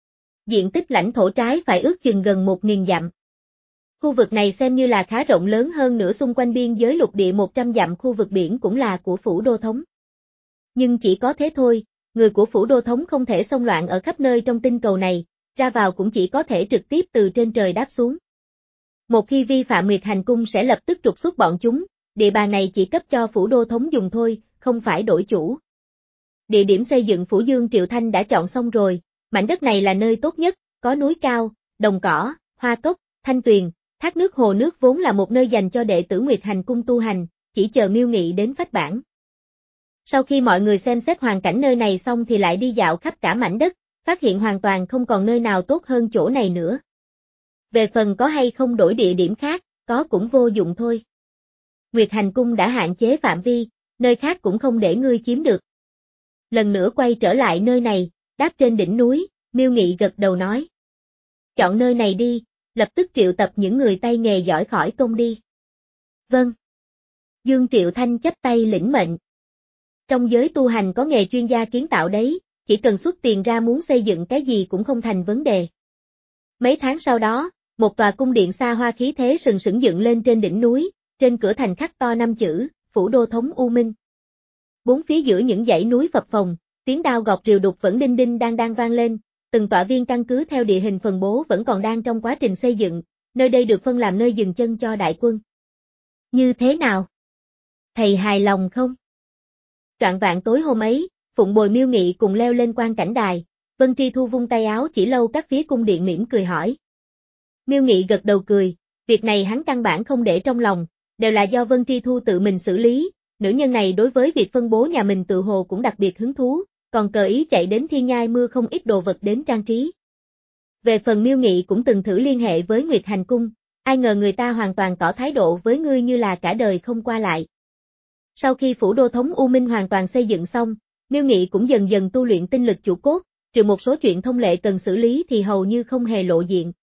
A: Diện tích lãnh thổ trái phải ước chừng gần một nghìn dặm. Khu vực này xem như là khá rộng lớn hơn nữa, xung quanh biên giới lục địa một trăm dặm khu vực biển cũng là của phủ đô thống. Nhưng chỉ có thế thôi, người của phủ đô thống không thể xông loạn ở khắp nơi trong tinh cầu này, ra vào cũng chỉ có thể trực tiếp từ trên trời đáp xuống. Một khi vi phạm Nguyệt Hành cung sẽ lập tức trục xuất bọn chúng, địa bàn này chỉ cấp cho phủ đô thống dùng thôi, không phải đổi chủ. Địa điểm xây dựng phủ Dương Triệu Thanh đã chọn xong rồi, mảnh đất này là nơi tốt nhất, có núi cao, đồng cỏ, hoa cốc, thanh tuyền, thác nước hồ nước vốn là một nơi dành cho đệ tử Nguyệt Hành cung tu hành, chỉ chờ Miêu Nghị đến phách bản. Sau khi mọi người xem xét hoàn cảnh nơi này xong thì lại đi dạo khắp cả mảnh đất, phát hiện hoàn toàn không còn nơi nào tốt hơn chỗ này nữa. Về phần có hay không đổi địa điểm khác, có cũng vô dụng thôi. Nguyệt Hành cung đã hạn chế phạm vi, nơi khác cũng không để ngươi chiếm được. Lần nữa quay trở lại nơi này, đáp trên đỉnh núi, Miêu Nghị gật đầu nói. Chọn nơi này đi, lập tức triệu tập những người tay nghề giỏi khỏi công đi. Vâng. Dương Triệu Thanh chắp tay lĩnh mệnh. Trong giới tu hành có nghề chuyên gia kiến tạo đấy, chỉ cần xuất tiền ra muốn xây dựng cái gì cũng không thành vấn đề. Mấy tháng sau đó, một tòa cung điện xa hoa khí thế sừng sững dựng lên trên đỉnh núi, trên cửa thành khắc to năm chữ, phủ đô thống U Minh. Bốn phía giữa những dãy núi phập phồng, tiếng đao gọt rìu đục vẫn đinh đinh đang đang vang lên, từng tọa viên căn cứ theo địa hình phân bố vẫn còn đang trong quá trình xây dựng, nơi đây được phân làm nơi dừng chân cho đại quân. Như thế nào? Thầy hài lòng không? Trạng vạng tối hôm ấy, Phụng Bồi Miêu Nghị cùng leo lên quan cảnh đài, Vân Tri Thu vung tay áo chỉ lâu các phía cung điện mỉm cười hỏi. Miêu Nghị gật đầu cười, việc này hắn căn bản không để trong lòng, đều là do Vân Tri Thu tự mình xử lý, nữ nhân này đối với việc phân bố nhà mình tự hồ cũng đặc biệt hứng thú, còn cờ ý chạy đến Thiên Nhai mua không ít đồ vật đến trang trí. Về phần Miêu Nghị cũng từng thử liên hệ với Nguyệt Hành cung, ai ngờ người ta hoàn toàn tỏ thái độ với ngươi như là cả đời không qua lại. Sau khi phủ đô thống U Minh hoàn toàn xây dựng xong, Miêu Nghị cũng dần dần tu luyện tinh lực chủ cốt, trừ một số chuyện thông lệ cần xử lý thì hầu như không hề lộ diện,